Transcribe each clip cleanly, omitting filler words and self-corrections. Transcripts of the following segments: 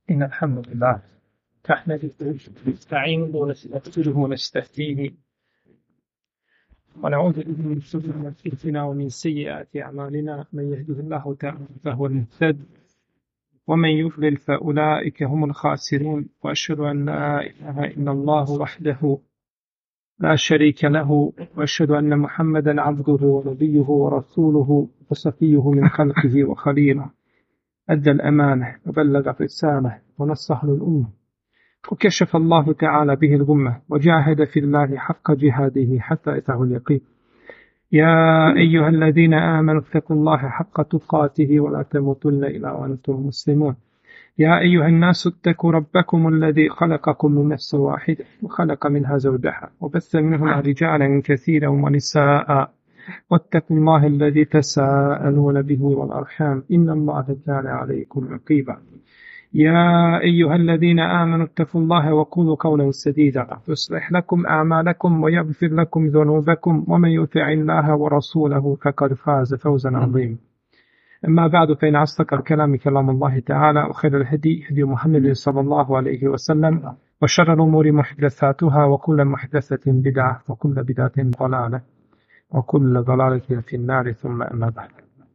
إن الحمد لله نحمده ونستعينه ونستغفره ونستهديه ونعوذ به من شرور أنفسنا ومن سيئات أعمالنا. من يهده الله تعالى فهو المهتد ومن يضلل فأولئك هم الخاسرون. وأشهد أن لا إله إلا الله وحده لا شريك له وأشهد أن محمدا عبده ونبيه ورسوله وصفيه من خلقه وخليله. أدى الأمانة وبلغ الرسالة ونصح للأمة وكشف الله تعالى به الغمة وجاهد في الله حق جهاده حتى أتاه اليقين. يا أيها الذين آمنوا اتقوا الله حق تقاته ولا تموتن إلا وأنتم مسلمون. يا أيها الناس اتقوا ربكم الذي خلقكم من نفس واحدة وخلق منها زوجها وبث منهما رجالا كثيرا ونساء واتقوا الله الذي تساءلون به والأرحام إن الله كان عليكم رقيبا. يا أيها الذين آمنوا اتقوا الله وقولوا قولا سديدا يصلح لكم أعمالكم ويغفر لكم ذنوبكم ومن يطع الله ورسوله فقد فاز فوزا عظيما. أما بعد فإن أصدق الكلام كلام الله تعالى وخير الهدي هدي محمد صلى الله عليه وسلم وشر الأمور محدثاتها وكل محدثة بدعة وكل بدعة ضلالة وكل ضلالة في النار. ثم أما بعد.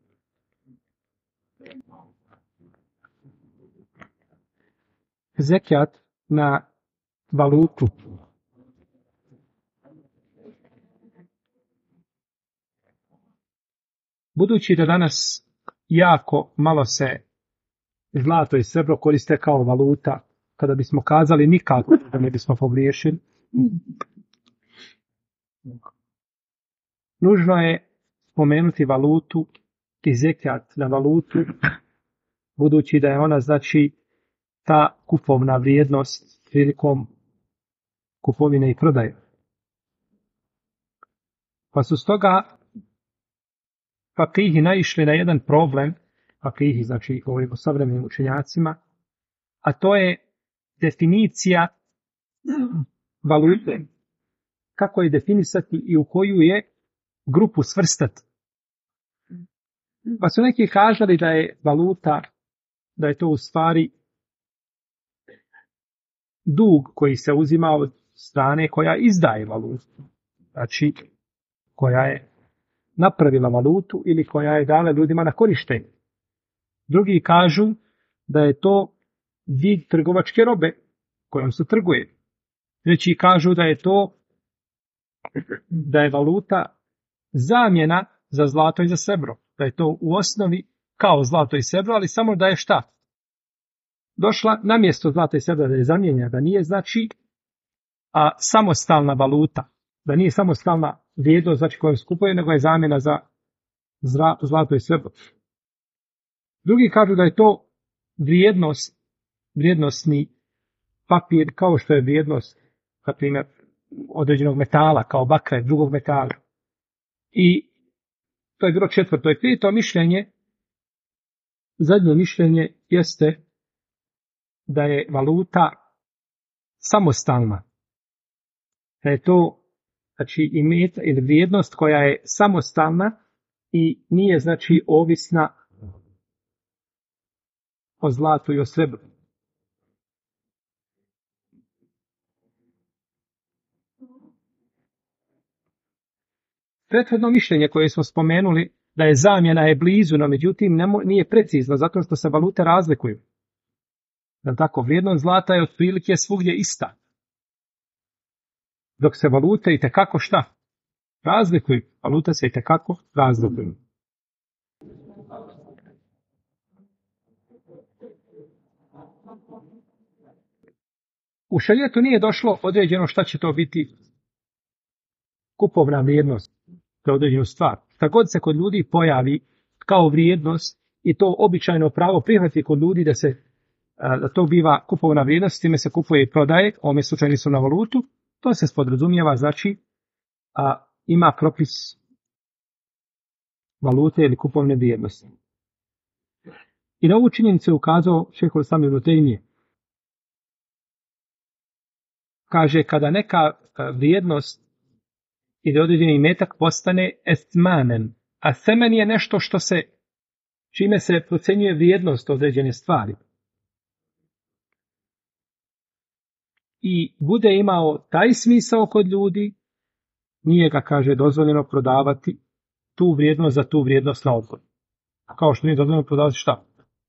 Zekijat na valutu. Budući da danas jako malo se zlato i srebro koriste kao valuta, kada bismo kazali nikako da ne bismo pogriješili, nužno je spomenuti valutu i zekijat na valutu, budući da je ona znači ta kupovna vrijednost prilikom kupovine i prodaje. Pa su stoga fakihi naišli na jedan problem, fakihi znači govorimo o savremenim učenjacima, a to je definicija valute. Kako je definisati i u koju je grupu svrstati. Pa su neki kažali da je valuta, da je to u stvari dug koji se uzima od strane koja izdaje valutu. Znači, koja je napravila valutu ili koja je dala ljudima na korištenje. Drugi kažu da je to vid trgovačke robe kojom se trguje. Treći kažu da je to, da je valuta zamjena za zlato i za srebro. Da je to u osnovi kao zlato i srebro, ali samo da je šta? Došla na mjesto zlata i srebra, da je zamijenjena, da nije znači samostalna valuta, da nije samostalna vrijednost znači kojom skupuje, nego je zamjena za zlato i srebro. Drugi kažu da je to vrijednosni papir, kao što je vrijednost, na primjer, određenog metala, kao bakra, drugog metala. I to je bilo četvrto. I peto mišljenje, zadnje mišljenje jeste da je valuta samostalna. Da je to znači imet ili vrijednost koja je samostalna i nije znači ovisna o zlatu i o srebru. Prethodno mišljenje koje smo spomenuli da je zamjena je blizu, no međutim nije precizno zato što se valute razlikuju. Da tako, vrijednost zlata je otprilike svugdje ista. Dok se valute itekako šta? Razlikuju. Valuta se itekako razlikuju. U šerijetu nije došlo određeno šta će to biti kupovna vrijednost za određenu stvar. Šta god se kod ljudi pojavi kao vrijednost i to običajno pravo prihvati kod ljudi da to biva kupovna vrijednost, time se kupuje i prodaje, ovome slučaju su na valutu, to se spodrazumijeva, znači ima propis valute ili kupovne vrijednosti. I na ovu činjenicu je ukazao šejhul islam ibn Tejmije. Kaže, kada neka vrijednost ili određeni imetak postane esmanen, a semen je nešto čime se procenjuje vrijednost određene stvari. i bude imao taj smisao kod ljudi, nije ga, kaže, dozvoljeno prodavati tu vrijednost za tu vrijednost na odgodu. Kao što nije dozvoljeno prodavati šta?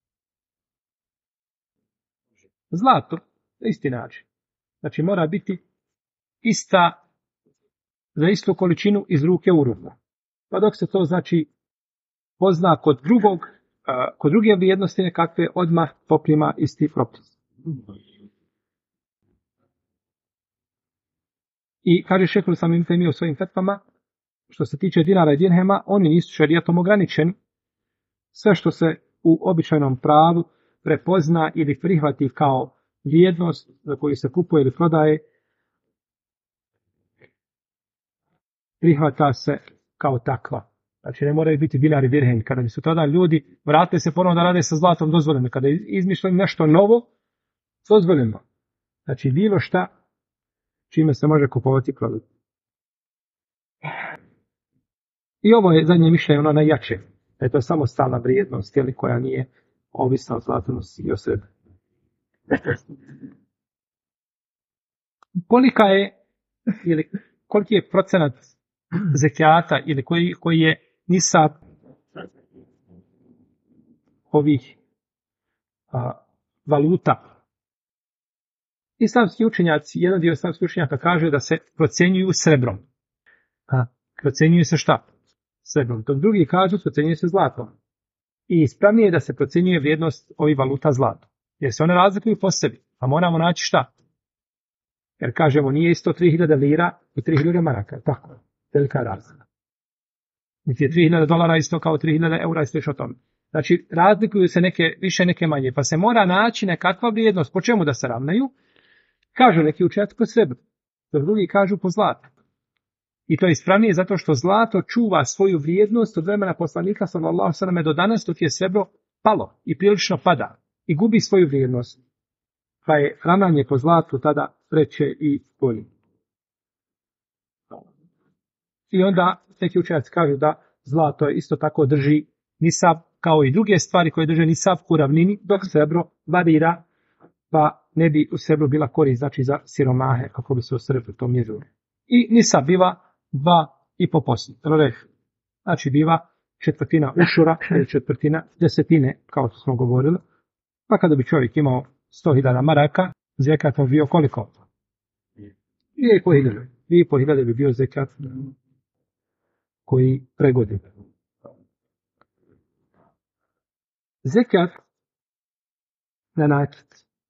Zlato, na isti način. Znači mora biti ista, za istu količinu iz ruke u ruku. Pa dok se to, znači, pozna kod druge vrijednosti nekakve, odmah poprima isti propis. I kaže šejhul islam ibn Tejmija u svojim fetvama, što se tiče dinara i dirhema, oni nisu šerijatom ograničeni. Sve što se u običajnom pravu prepozna ili prihvati kao vrijednost za koju se kupuje ili prodaje, prihvata se kao takva. Znači ne moraju biti dinari i dirhemi. Kada bi su tada ljudi vratili se ponovno da rade sa zlatom, dozvoljeno. Kada izmišljaju nešto novo, dozvoljeno. Znači bilo šta čime se može kupovati i prodati. I ovo je zadnje mišljenje, ono najjače. Da je to samo stalna vrijednost, ili koja nije ovisna od zlatonosti i o sebi. Kolika je, ili koliki je procenat zekijata, ili koji je nisab ovih valuta. Islamski učenjaci, jedan dio islamskih učenjaka kaže da se procenjuju srebrom. Procenjuju se šta? Srebrom. Dok drugi kažu procenjuju se zlatom. I ispravnije je da se procenjuje vrijednost ovih valuta zlatom. Jer se one razlikuju po sebi. A moramo naći šta? Jer kažemo nije isto 3000 lira i 3000 maraka. Tako. Velika razlika. Niti je $3000 isto kao 3000 eura i slično tome. Znači razlikuju se neke više, neke manje. Pa se mora naći nekakva vrijednost. Po čemu da se ravnaju? Kažu neki učenjaci po srebru. Dok drugi kažu po zlatu. I to je ispravnije zato što zlato čuva svoju vrijednost od vremena poslanika sallallahu alejhi ve selleme do danas, dok je srebro palo i prilično pada i gubi svoju vrijednost. Pa je ravnanje po zlatu tada preče i bolje. I onda neki učenjaci kažu da zlato isto tako drži nisab kao i druge stvari koje drže nisab u ravnini, dok srebro varira, pa ne bi u srebru bila korist, znači za siromahe, kako bi se u srebru to mjerilo. I nisab biva 2,5%. Znači biva četvrtina ušura ili četvrtina desetine, kao što smo govorili. Pa kada bi čovjek imao 100.000 maraka, zekat bi bio koliko? 2.500. 2.500 bi bio zekat koji pregodi. Zekat na nakit.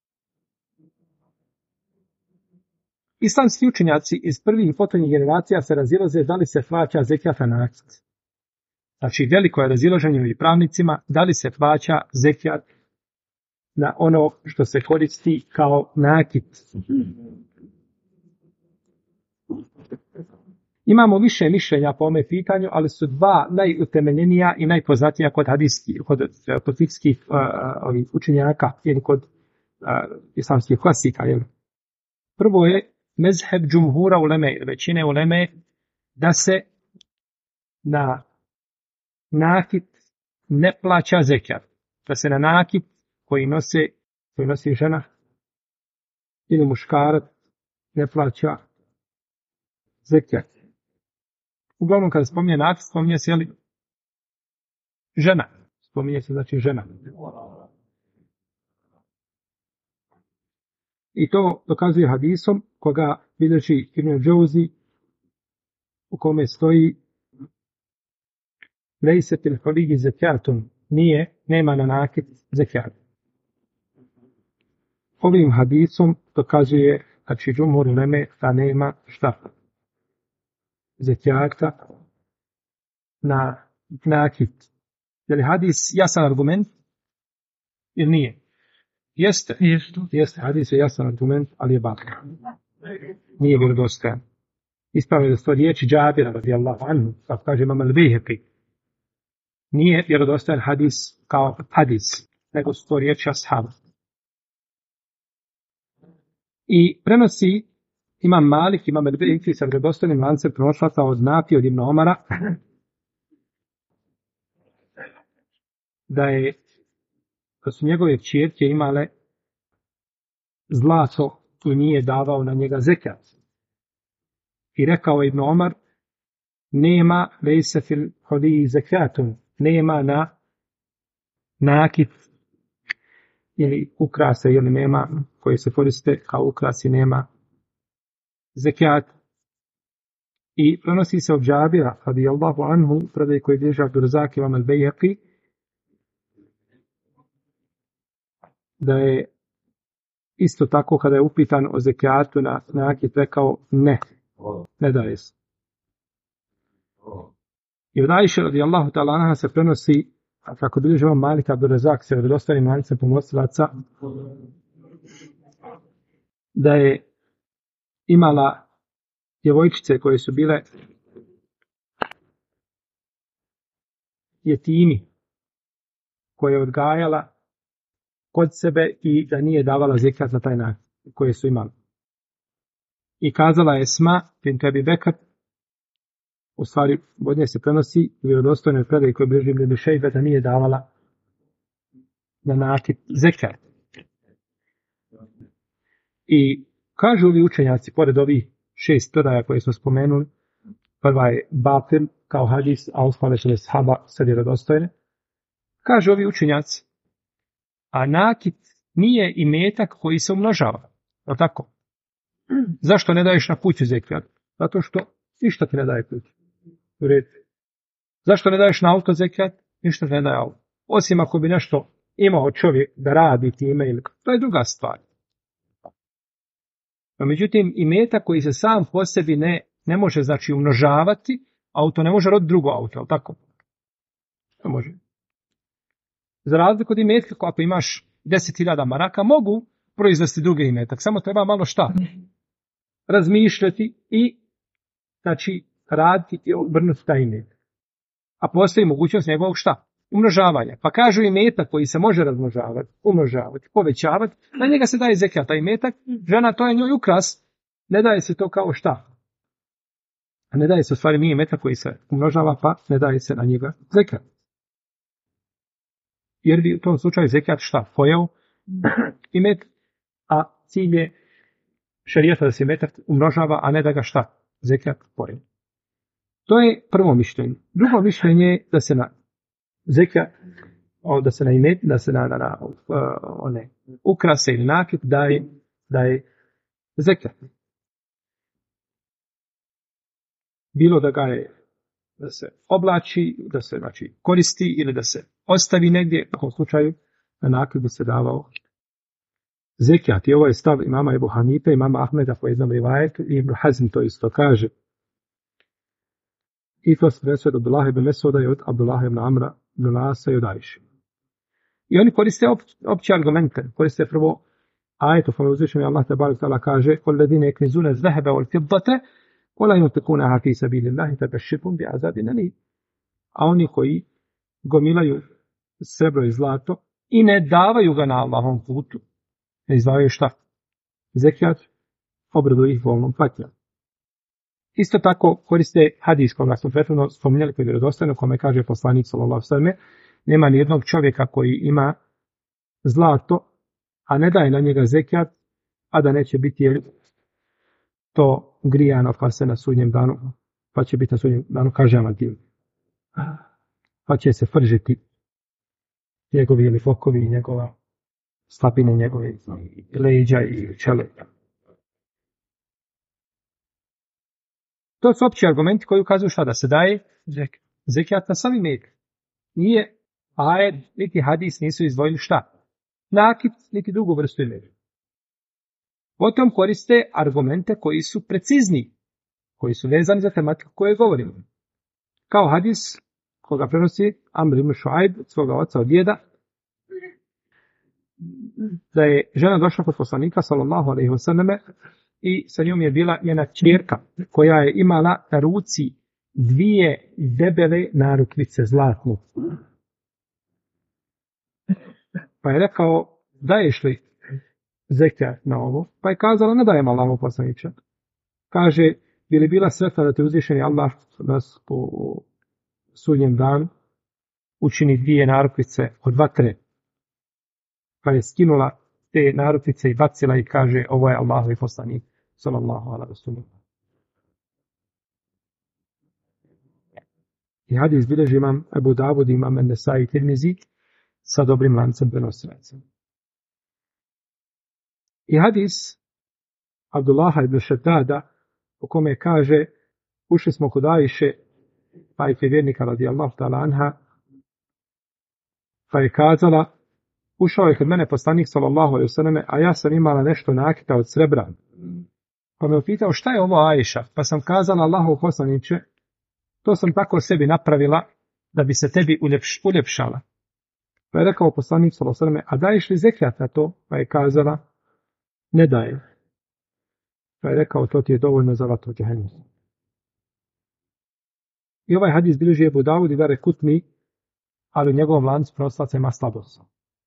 Islamski učenjaci iz prvih i potonjih generacija se razilaze da li se plaća zekat na nakit. Znači veliko je razilaženje i pravnicima da li se plaća zekat na ono što se koristi kao nakit. Imamo više mišljenja po ome pitanju, ali su dva najutemeljenija i najpoznatija kod hadijskih, kod fikskih učenjaka ili kod islamskih klasika. Jel? Prvo je mezheb džumhura uleme, većine uleme, da se na nakit ne plaća zekat. Da se na nakit koji nosi žena ili muškarac ne plaća zekat. Uglavnom kada spominje nakit, spominje se jeli žena. Spominje se znači žena. I to dokazuje hadisom koga bilježi Ibn Džauzi, u kome stoji lejsetil huligi zekatun, nema na nakit zekat. Ovim hadisom dokazuje, znači džumhur uleme, da nema šta zekata na nakit. Je li hadis jasan argument ili nije? Jeste. Hadis je jasan argument, ali je batil. Nije vjerodostojan. Ispravno je da sto riječi Džabira radijallahu anhu, kako kaže Imam al-Bejheqi. Nije vjerodostojan hadis kao hadis, nego sto riječi ashaba. I prenosi Imam Malik, Imam al-Bejheqi sa vjerodostojnim lancem prenosilaca od Nafi od Ibn Omara, da su njegove kćerke imale zlato i nije davao na njega zekat. I rekao Ibn Omar, nema lejse fil hodiji zekatun, nema na nakit ili ukrase, ili nema koje se koriste kao ukrasi, nema zekat. I prenosi se od Džabira, radijallahu anhu, predaj koji bilježi Abdurazak imam al-Bejhaqi, da je isto tako kada je upitan o zekatu na nakit rekao ne daje se. I od Ajše radijallahu ta'ala anha se prenosi, kako bilježi imam Malik Abdurazak se vjerodostojnim lancem prenosilaca, da je imala djevojčice koje su bile jetimi, koje je odgajala kod sebe i da nije davala zekat na taj način koje su imali. I kazala je Esma bint Abi Bekr, u stvari od nje se prenosi vjerodostojne predaje koje bilježi Ibn Šejbe da nije davala na nakit zekat. I kažu ovi učenjaci, pored ovih 6 predaja koje smo spomenuli, prva je batil kao hadis, a ostale su ashaba sad vjerodostojne. Kažu ovi učenjaci, a nakit nije imetak koji se umnožava. Je tako? Zašto ne daješ na kuću zekat? Zato što ništa ti ne daje kuću. U redu. Zašto ne daješ na auto zekat? Ništa ti ne daje auto. Osim ako bi nešto imao čovjek da radi time ili... To je druga stvar. No, međutim, imetak koji se sam po sebi ne može, znači, umnožavati, auto ne može roditi drugo auto, je tako? Ne može. Za razliku od imetka, ako imaš 10.000 maraka, mogu proizvesti drugi imetak. Samo treba malo šta? Razmišljati i, znači, raditi i obrnuti taj imetak. A postoji mogućnost njegovog šta? Umnožavanja. Pa kažu imetak koji se može razmnožavati, umnožavati, povećavati, na njega se daje zekat, taj imetak, žena to je njoj ukras, ne daje se to kao šta? A ne daje se u stvari nije imetak koji se umnožava, pa ne daje se na njega zekat. Jer bi u tom slučaju zekat šta? Pojeo imetak, a cilj je šerijata da se imetak umnožava, a ne da ga šta? Zekat pojeo. To je prvo mišljenje. Drugo mišljenje je da se na zekat, da se na imetak, da se na one ukrase ili nakit daje zekat. Bilo da ga je da se oblači, da se znači koristi ili da se ostavi negdje, u tom slučaju na nakit bi se davao zekat. I ovo je stav imama Ebu Hanife, imama Ahmeda po jednom rivajetu i Ibn Hazm to isto kaže. I to se presude od Abdullah ibn Mesuda i od Abdullah ibn Amra ibn Asa i od Ajše. I oni koriste opće argumente. Koriste prvo ajetu kome uzvišeni Allah tebarek ta'ala kaže وَالَّذِينَ يَكْنِزُونَ الذَّهَبَ وَالْفِضَّةَ وَلَا يُنْفِقُونَهَا فِي سَبِيلِ اللَّهِ فَبَشِّرْهُم بِعَذَابٍ أَلِيمٍ. A oni koji gomilaju srebro i zlato i ne davaju ga na Allahovom putu, ne izdvajaju šta? Zekat, obradu ih volnom patnjom. Isto tako koriste hadis koga smo prethodno spominjali koji je vjerodostojno, kome kaže poslanik sallallahu alejhi ve sellem, nema ni jednog čovjeka koji ima zlato, a ne daje na njega zekat, a da neće biti to grijano pa se na sudnjem danu, pa će biti na sudnjem danu kažnjavan tim. Pa će se fržiti njegovi ili fokovi, njegova slapine, njegove leđa i čele. To su opći argumenti koji ukazuju šta da se daje zekat na sami imetak. Nije ajet, niti hadis nisu izdvojili šta? Nakit, niti drugu vrstu imetka. Potom koriste argumente koji su precizni, koji su vezani za tematiku koju govorimo. Kao hadis koga prenosi Amr ibn Šuajb od svoga oca od djeda, da je žena došla kod poslanika sallallahu alejhi ve selleme i sa njom je bila njena ćerka koja je imala na ruci 2 debele narukvice zlatne. Pa je rekao, daješ li zekat na ovo? Pa je kazala, ne dajem Allahu poslaniče. Kaže, bi li bila sretna da te uzvišeni Allah nas u sudnjem danu učini 2 narukvice od vatre? Pa je skinula te narukvice i bacila i kaže ovo je Allahovi poslanik sallallahu alejhi ve sellem. I hadis bilježi imam Ebu Davud, imam An-Nesai i Tirmizi sa dobrim lancem prenosilaca. I hadis Abdullaha ibn Šeddada u kome kaže ušli smo kod Ajše, majke vjernika radijallahu ta'ala anha, pa je kazala ušao je kod mene poslanik sallallahu alejhi ve selleme, a ja sam imala nešto nakita od srebra. Pa me upitao šta je ovo Ajša? Pa sam kazala Allahov poslaniče, to sam tako sebi napravila da bi se tebi uljepšala. Pa je rekao poslanik sallallahu alejhi ve selleme, a daješ li zekijat na to? Pa je kazala, ne daje. Pa je rekao, to ti je dovoljno za vatru džehennem. I ovaj hadis bilježi Ebu Davud i Darekutni, ali u njegovom lancu prenosilaca ima slabost.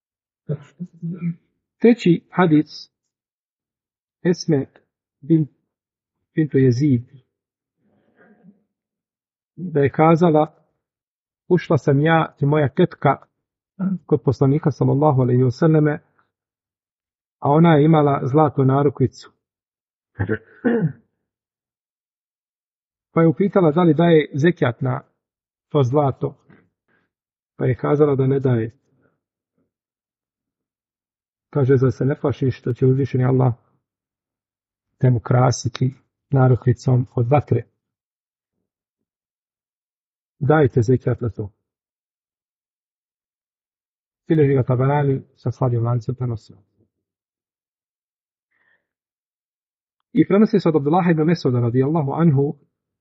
Treći hadis Esme bintu Jezid, da je kazala ušla sam ja i moja tetka kod poslanika sallallahu alejhi ve selleme, a ona je imala zlatnu narukvicu. Pa je upitala da li daje zekijat na to zlato. Pa je kazala da ne daje. Kaže, da se ne plašiš da će uzvišeni Allah temu krasiti narukvicom od vatre. Dajte zekijat na to. Bilježi ga Tabarani sa slabim lancem prenosio. I prenosi se od Abdullaha ibn Mesuda radijallahu anhu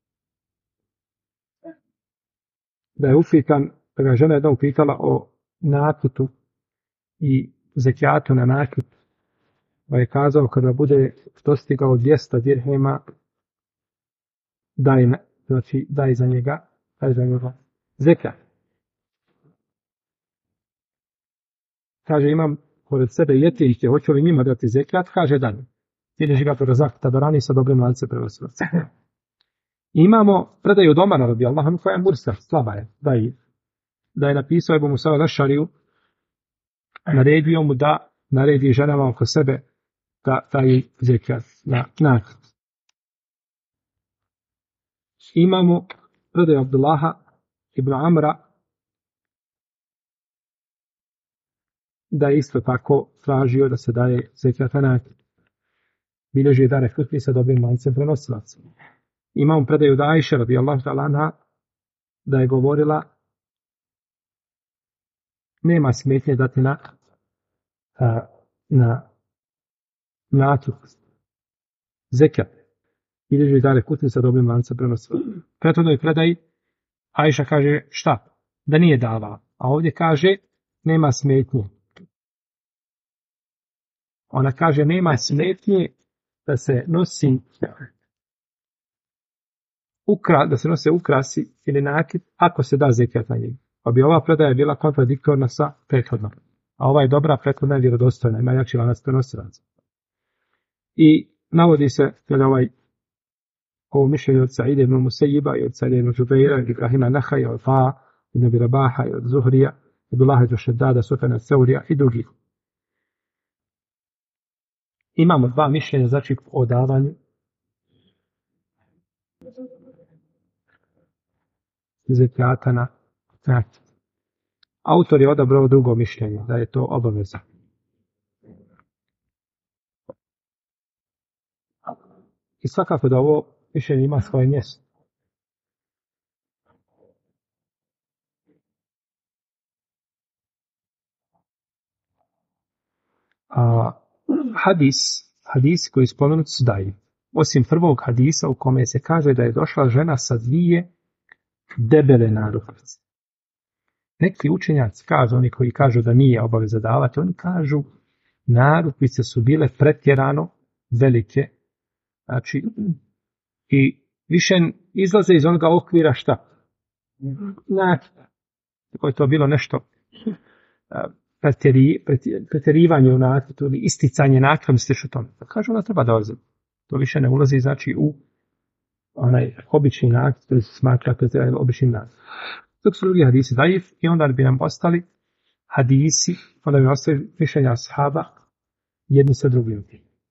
da je upitan, da ga žena jedna upitala o nakitu i zekijatu na nakit. Pa je kazao kada bude dostigao 200 dirhema daj za njega zekijat. Kaže, imam pored sebe ljetilište, hoću li njima dati zekijat? Kaže, da. Bilježi ga Razak Tabarani sa dobrim lancem prenosilaca. Imamo predaju od Omara radijallahu anhu koja je mursal, slaba je, da je napisao Ebu Musa al-Ašariju, naredio mu da naredi ženama oko sebe da taj zekijat na nakit. Imamo predaju Abdullaha ibn Amra da je isto tako tražio da se daje zekijat na nakit. Bilježi je Darekutni sa dobrim lancem prenosilaca. Imamo predaju da Ajše radijallahu ta'ala anha da je govorila nema smetnje dati na nakit zekijat. Bilježi je Darekutni sa dobrim lancem prenosilaca. Prethodnoj predaji Ajša kaže šta? Da nije davala. A ovdje kaže nema smetnje. Ona kaže nema smetnje da se nosi da se nose ukrasi ili nakit ako se da zekijat na njih. Pa bi ova predaja bila kontradiktorna sa prethodnom. A ova je dobra, prethodna je vjerodostojna, ima jači lanac prenosilaca. I navodi se ovo mišljenje od Saide ibn Musejjiba i od Saide ibn Džubeira i Ibrahima Nahaja, od Fa'a ibn Abi Rabaha i od Zuhrija, Abdullaha ibn Šeddada, Sufjana Seurija i drugih. Imamo dva mišljenja, znači o davanju zekijata na nakit. Autor je odabrao drugo mišljenje, da je to obaveza. I svakako da ovo mišljenje ima svoje mjesto. Hadisi koji spomenuti su daji. Osim prvog hadisa u kome se kaže da je došla žena sa 2 debele narukvice. Neki učenjaci kažu, oni koji kažu da nije obaveza davati, oni kažu narukvice su bile pretjerano velike. Znači, i više izlaze iz onoga okvira šta? Nakita. Tako je to bilo nešto pretjerivanje u nakitu ili isticanje nakita, misliš o tome. Kažu da treba da ulazi. To više ne ulazi, znači, u onaj obični nakit, koji se smatra pretjerivanje običnim nakitom. Dok su drugi hadisi daif i onda bi nam ostali hadisi, onda bi nam ostali mišljenja ashaba jedni sa drugim.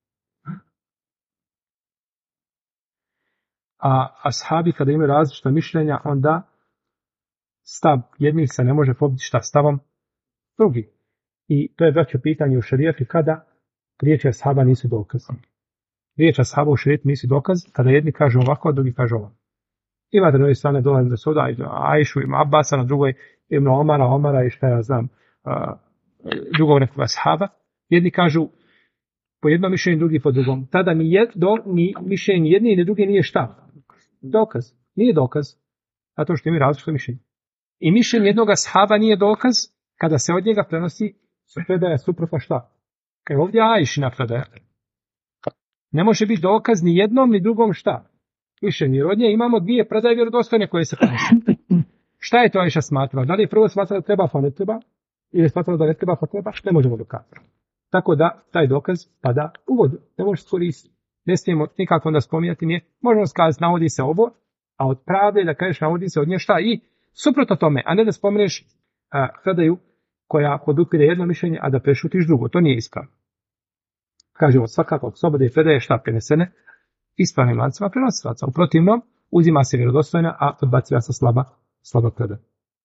A ashabi kada imaju različita mišljenja, onda stav jednih se ne može pobiti stavom drugi. I to je braćo pitanje u šerijetu kada riječi ashaba nisu dokaz. Riječi ashaba u šerijetu nisu dokaz kada jedni kažu ovako, a drugi kažu ovako. Imate na ovoj strane dolazi do suda, Ajšu ima Abasa, na drugoj ima Omara i šta ja znam, drugog nekog ashaba. Jedni kažu po jednom mišljenju, drugi po drugom. Tada ni mišljenje jedni ni drugi nije šta? Dokaz. Nije dokaz. Zato što imaju različito mišljenje. I mišljenje jednog ashaba nije dokaz kada se od njega prenosi predaja suprotna šta? Kaj ovdje Ajšina predaja. Ne može biti dokaz ni jednom ni drugom šta? Mišljenje. Jer od nje imamo dvije predaje vjerodostojne koje se prenose. Šta je to Ajša smatrala? Da li je prvo smatrala da treba pa ne treba? Ili je smatrala da ne treba pa treba? Ne možemo dokazati. Tako da taj dokaz pada u vodu. Ne može se koristiti. Ne smijemo nikako onda spominjati nije. Možemo skazati navodi se ovo, a od pravde da kažeš navodi se od nje šta i suprotno tome, a ne da spomeneš predaju koja podupire jedno mišljenje, a da prešutiš drugo. To nije ispravno. Kažemo svakako od slobode i predaje šta prenesene ispravnim lancima prenosilaca. U protivnom uzima se vjerodostojna, a odbaciva se slaba predaja.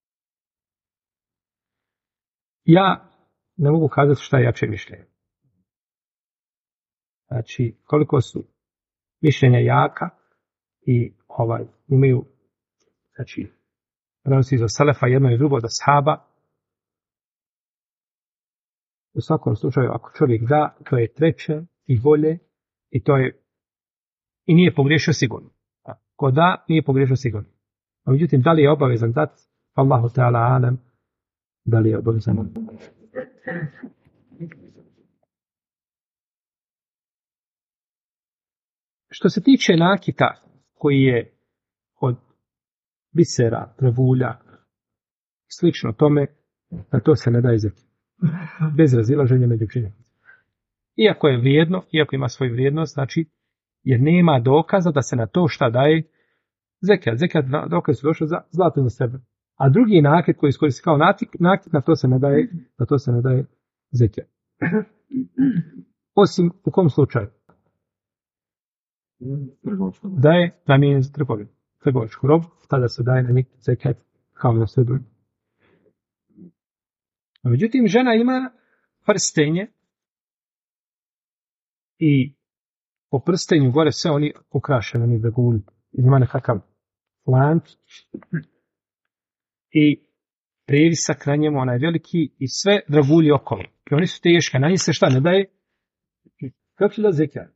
Ja ne mogu kazati šta je jače mišljenje. Znači, koliko su mišljenja jaka i imaju, znači, prenosi za selefa jedno i drugo od ashaba. U svakom slučaju, ako čovjek da, to je treće i bolje i to je i nije pogriješio sigurno. Ko da, nije pogriješio sigurno. A međutim, da li je obavezan dati? Allahu ta'ala alam, da li je obavezan? Što se tiče nakita koji je od bisera, drvulja, slično tome, na to se ne daje zekat. Bez razilaženja među učenjacima. Iako je vrijedno, iako ima svoju vrijednost, znači, jer nema dokaza da se na to šta daje zekat. Zekat dokaz su došli za zlato za sebe. A drugi nakit koji iskoristi kao nakit, na to se ne daje zekat. Osim u kom slučaju? Da je namijenjen za trgovinu. Trgovačku robu, tada se daje na njih zekat kao na sve druge. Međutim, žena ima prstenje i po prstenju gore sve oni ukrašeni, oni dragulji. Ima nekakav lanc i previsak na njemu, onaj veliki i sve dragulji okolo. I oni su teški, na njih se šta ne daje? Kako će da zekat?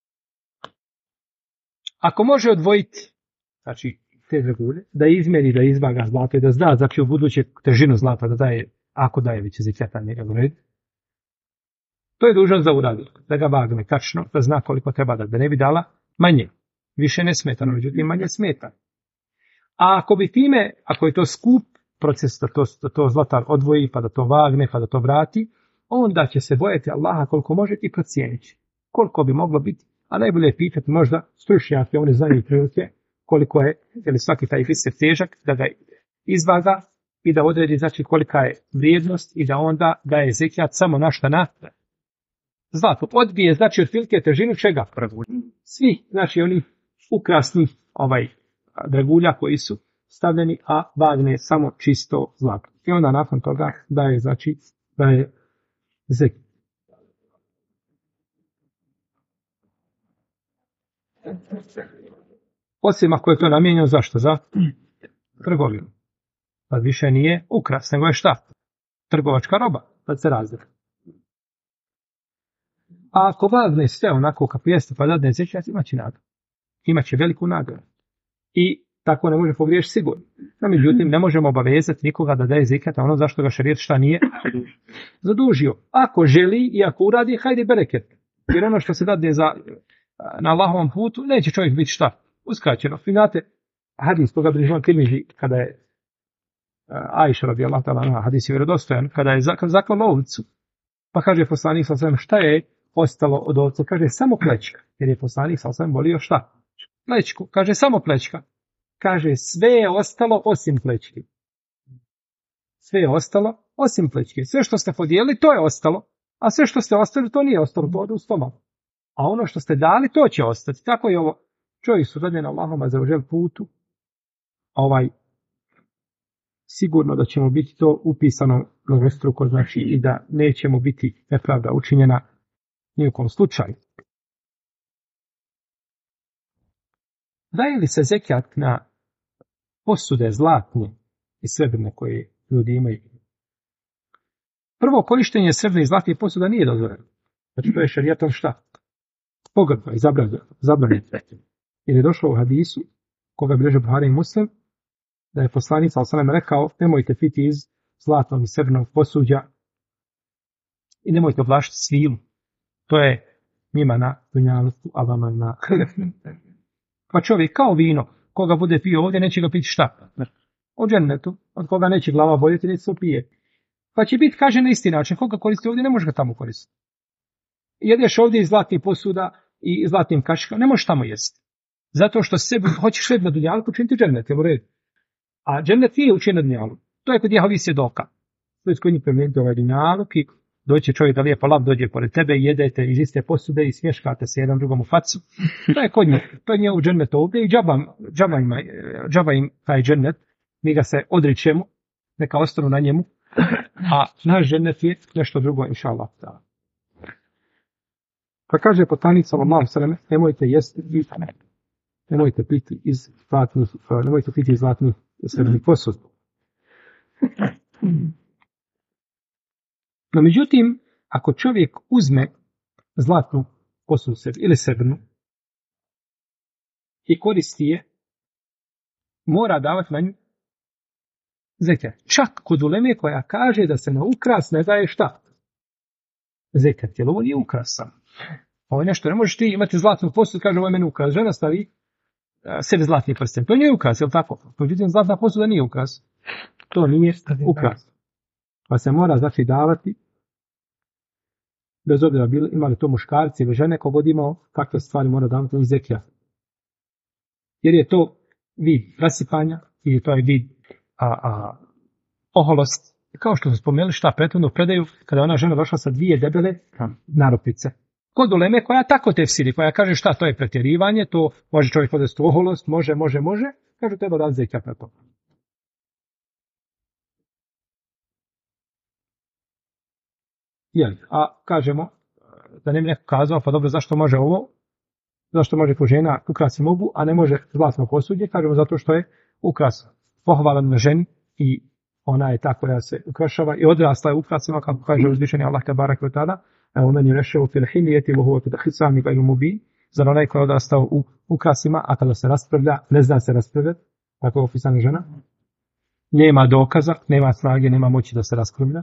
Ako može odvojiti, znači te dragulje, da izmeri, da izvaga zlato i da zna, znači u buduće težinu zlata da daje, ako daje već zekata njega uredi, to je dužan za uraditi, da ga vagne tačno, da zna koliko treba da ne bi dala manje. Više ne smeta, međutim manje smeta. A ako bi time, ako je to skup proces da to zlatar odvoji, pa da to vagne, pa da to vrati, onda će se bojati Allaha koliko može i procijeniti. Koliko bi moglo biti, a najbolje je pitati možda stručnjake, oni znaju prilike koliko je, jer svaki taj fister težak, da ga izvaga i da odredi znači kolika je vrijednost i da onda daje zekat samo na šta na zlato. Odbije znači od filke težinu čega? Svi, znači oni ukrasni dragulja koji su stavljeni, a vagne samo čisto zlato. I onda nakon toga daje zekat. Osim ako je to namijenjeno zašto? Za trgovinu. Pa više nije ukras, nego je šta? Trgovačka roba, pa se razlika. A ako vagne sve onako kako jeste, pa dadne zekat, imaće nagradu. Imaće veliku nagradu. I tako ne može pogriješiti sigurno. No, međutim, ne možemo obavezati nikoga da daje zekat, a ono zašto ga šerijet šta nije zadužio. Ako želi i ako uradi, hajde bereket. Jer ono što se dadne na Allahovom putu, neće čovjek biti šta? Uskraćeno. Znate, hadis koga bližno Tirmizi, kada je Ajša radijallahu ta'ala, hadis je vjerodostojan, kada je zaklao ovcu, pa kaže poslanik sallallahu alejhi ve sellem, šta je ostalo od ovce? Kaže samo plećka, jer je poslanik sallallahu alejhi ve sellem volio šta? Plećku. Kaže samo plećka. Kaže sve je ostalo osim plećke. Sve je ostalo osim plećke. Sve što ste podijelili, to je ostalo. A sve što ste ostavili, to nije ostalo, to ode u stomak. A ono što ste dali, to će ostati. Tako je ovo. Čovjek su rodljeni Allahom azza putu. Sigurno da ćemo biti to upisano mnogostruko, znači i da nećemo biti nepravda učinjena ni u kom slučaju. Daje li se zekijat na posude zlatne i srebrne koje ljudi imaju? Prvo, korištenje srebrne i zlatne posuda nije dozvoljeno. Znači to je šerijatom šta? Pogrdno i zabranjeno. Jer je došlo u hadisu, koga bilježe Buhari i Muslim, da je poslanik sallallahu alejhi ve sellem rekao: nemojte piti iz zlatnog i srebrnog posuđa i nemojte oblačiti svilu. To je njima na dunjaluku, a vama na ahiretu. Pa čovjek kao vino, koga bude pio ovdje, neće ga piti šta? O džennetu, od koga neće glava boljeti, neće se opije. Pa će biti, kaže, na isti način, koga koristi ovdje, ne može ga tamo koristiti. Jedeš ovdje iz zlatnih posuda i zlatnim kašikama, ne možeš tamo jesti. Zato što sebi hoćeš sve na dunjaluku učiniti džennet, je u redu. A džennet nije učinjen na dunjaluku. To je kod Jehovih svjedoka. To je kod njih promijeniti ovaj dunjaluk i doći čovjek da lijepo lav dođe pored tebe i jedete iz iste posude i smješkate se jedan drugom u facu. To je kod njih. To je njegov džennet ovdje i džaba im taj džennet. Mi ga se odričemo, neka ostanu na njemu. A naš džennet je nešto drugo, inša Allah. Pa kaže poslanik sallallahu alejhi ve sellem: nemojte jesti i nemojte piti iz zlatnih srebrnih posuda. No međutim, ako čovjek uzme zlatnu posudu ili srebrnu i koristi je, mora davati na nju zekat. Čak kod uleme koja kaže da se na ukras ne daje šta? Zekat, jer ovo nije ukras sam. Ovo je nešto, ne možeš ti imati zlatnu posudu, kaže ovo je meni ukras. Žena stavi sebi zlatni prsten. To nije ukras, je li tako? Međutim, zlatna posuda nije ukras. To nije ukras. Pa se mora znači davati, bez obzira imali to muškarci ili žene, kogod imao takve stvari mora davati iz zekija. Jer je to vid rasipanja i to je vid oholost. Kao što smo spomenuli šta prethodno predaju, kada ona žena došla sa 2 debele naropice. Kod uleme koja tako tefsiri, koja kaže šta to je pretjerivanje, to može čovjek podesti oholost, može, kaže treba da zekija na to. A kažemo, da ne bi neko kazao, pa dobro, zašto može ovo, zašto može ko žena ukrasi mogu, a ne može zlatno posuđe, kažemo zato što je ukras pohvalan na ženi i ona je ta koja se ukrašava i odrasla je ukrasima, kako kaže uzvišeni Allah tabarak ve taala, evo meni rešao fil hilijeti wa huwa fi hisami gajru mubin, za onaj koji je odrastao u ukrasima, a kada se raspravlja, ne zna se raspravljati, tako je opisana žena, nema dokaza, nema snage, nema moći da se raspravlja.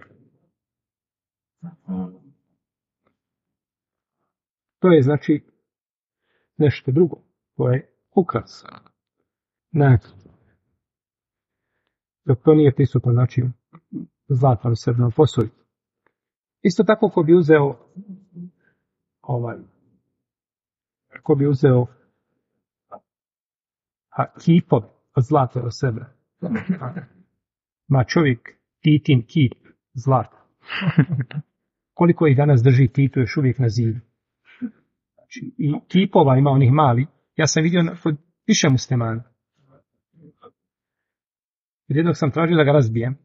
To je znači nešto drugo, to je ukras. Dok to nije prisutno, znači zlatno srebrno posuđe. Isto tako ko bi uzeo kipove od zlata do srebra. Ma čovjek Titin kip zlata. Koliko ih danas drži Tito još uvijek na zidu. Znači, i kipova ima onih mali. Ja sam vidio kod više muslimana. Jednog sam tražio da ga razbijem.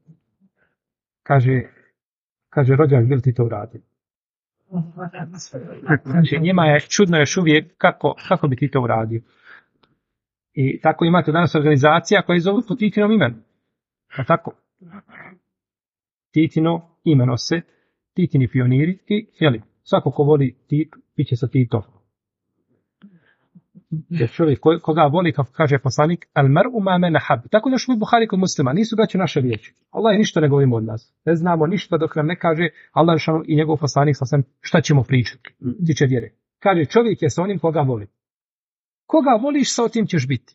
Kaže rođak, bil ti to uradio? Znači, njima je čudno još uvijek kako bi ti to uradio. I tako imate danas organizacija koja zovu po Titinom imenu. A tako? Titino imeno se, Titini pioniri i, svako ko voli Titu, bit će sa Titom. Jer čovjek koga voli, kako kaže poslanik, al mar'u ma man ahab. Tako da što u Buhari kod muslima nisu braće naše riječi. Allah ništa ne govorimo od nas. Ne znamo ništa dok nam ne kaže Allah i njegov poslanik šta ćemo pričati. Tiče vjere. Kaže čovjek je sa onim koga voli. Koga voliš, sa otim ćeš biti.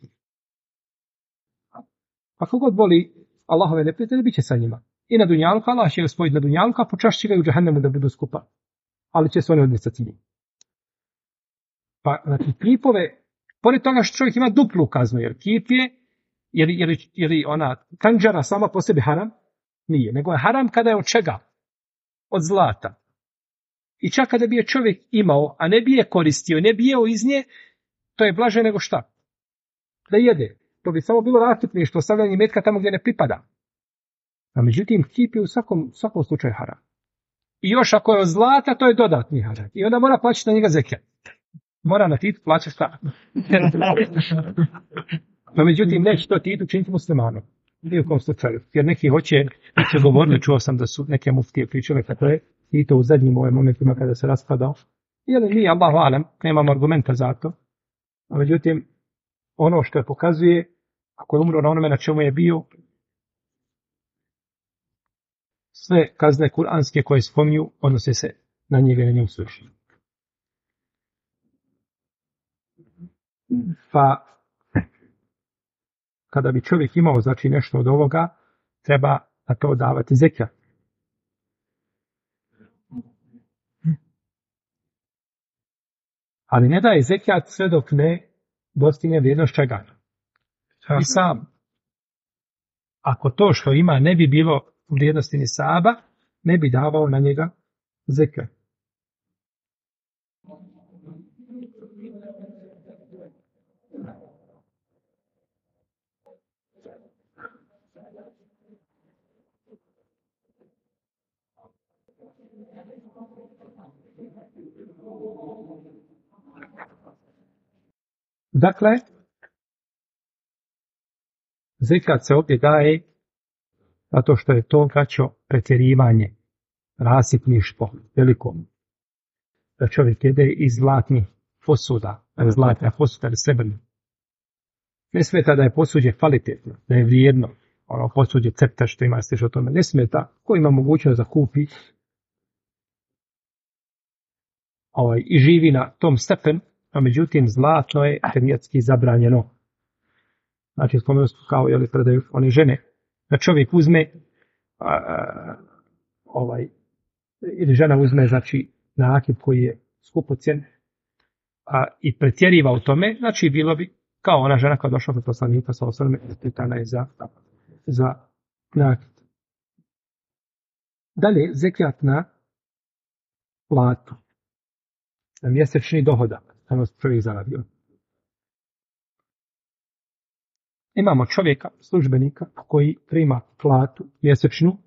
Pa kogod voli Allahove neprijatelje, bit će sa njima. I na dunjaluku, Allah će ga spojiti na dunjaluku, a počašće ga i u džahennemu da budu skupa. Ali će se oni odmicati njim. Pa, znači, kipove, pored toga što čovjek ima duplu kaznu, jer kip je ona kanđara sama po sebi haram? Nije, nego je haram kada je od čega? Od zlata. I čak kada bi je čovjek imao, a ne bi je koristio, ne bi jeo iz nje, to je blaže nego šta? Da jede. To bi samo bilo rastupništvo, stavljanje imetka tamo gdje ne pripada. A međutim, kip je u svakom slučaju haram. I još ako je od zlata, to je dodatni haram. I onda mora plaćati na njega zekijat. Mora na titu plaćati šta? No međutim, neće to titu činiti muslimanom. Nije u kom slučaju. Jer neki hoće govoriti, čuo sam da su neke muftije pričale kako je Tito u zadnjim momentima kada se raspadao. Jer nije, Allahu alem, nemamo argumenta za to. A međutim, ono što je pokazuje, ako je umro na onome na čemu je bio, sve kazne kuranske koje spominju, odnose se na njega i na njemu slušaju. Pa, kada bi čovjek imao znači nešto od ovoga, treba na to davati zekijat. Ali ne daje zekijat sve dok ne dostigne vrijednost čega. I sam. Ako to što ima ne bi bilo u vrijednosti ni saba, ne bi davao na njega zekijat. Dakle, zekijat se ovdje daje zato što je to vraćao pretjerivanje, rasipništvo veliko. Da čovjek jede iz zlatnih posuda, zlatna posuda ili srebrna. Ne smeta da je posuđe kvalitetno, da je vrijedno, ono posuđe cepta što ima stiž o tome. Ne smeta, ko ima mogućnost da kupi i živi na tom stepenu, a međutim zlatno je šerijatski zabranjeno. Znači, spomenuo smo kao predaju one žene, da čovjek uzme ili žena uzme znači nakit koji je skupocjen i pretjeriva u tome, znači bilo bi kao ona žena koja došla kod poslanika sa osvrme, pitana je za nakit. Dalje, zekijat na platu, na mjesečni dohodak, tamo čovjek zaradio. Imamo čovjeka, službenika, koji prima platu mjesečnu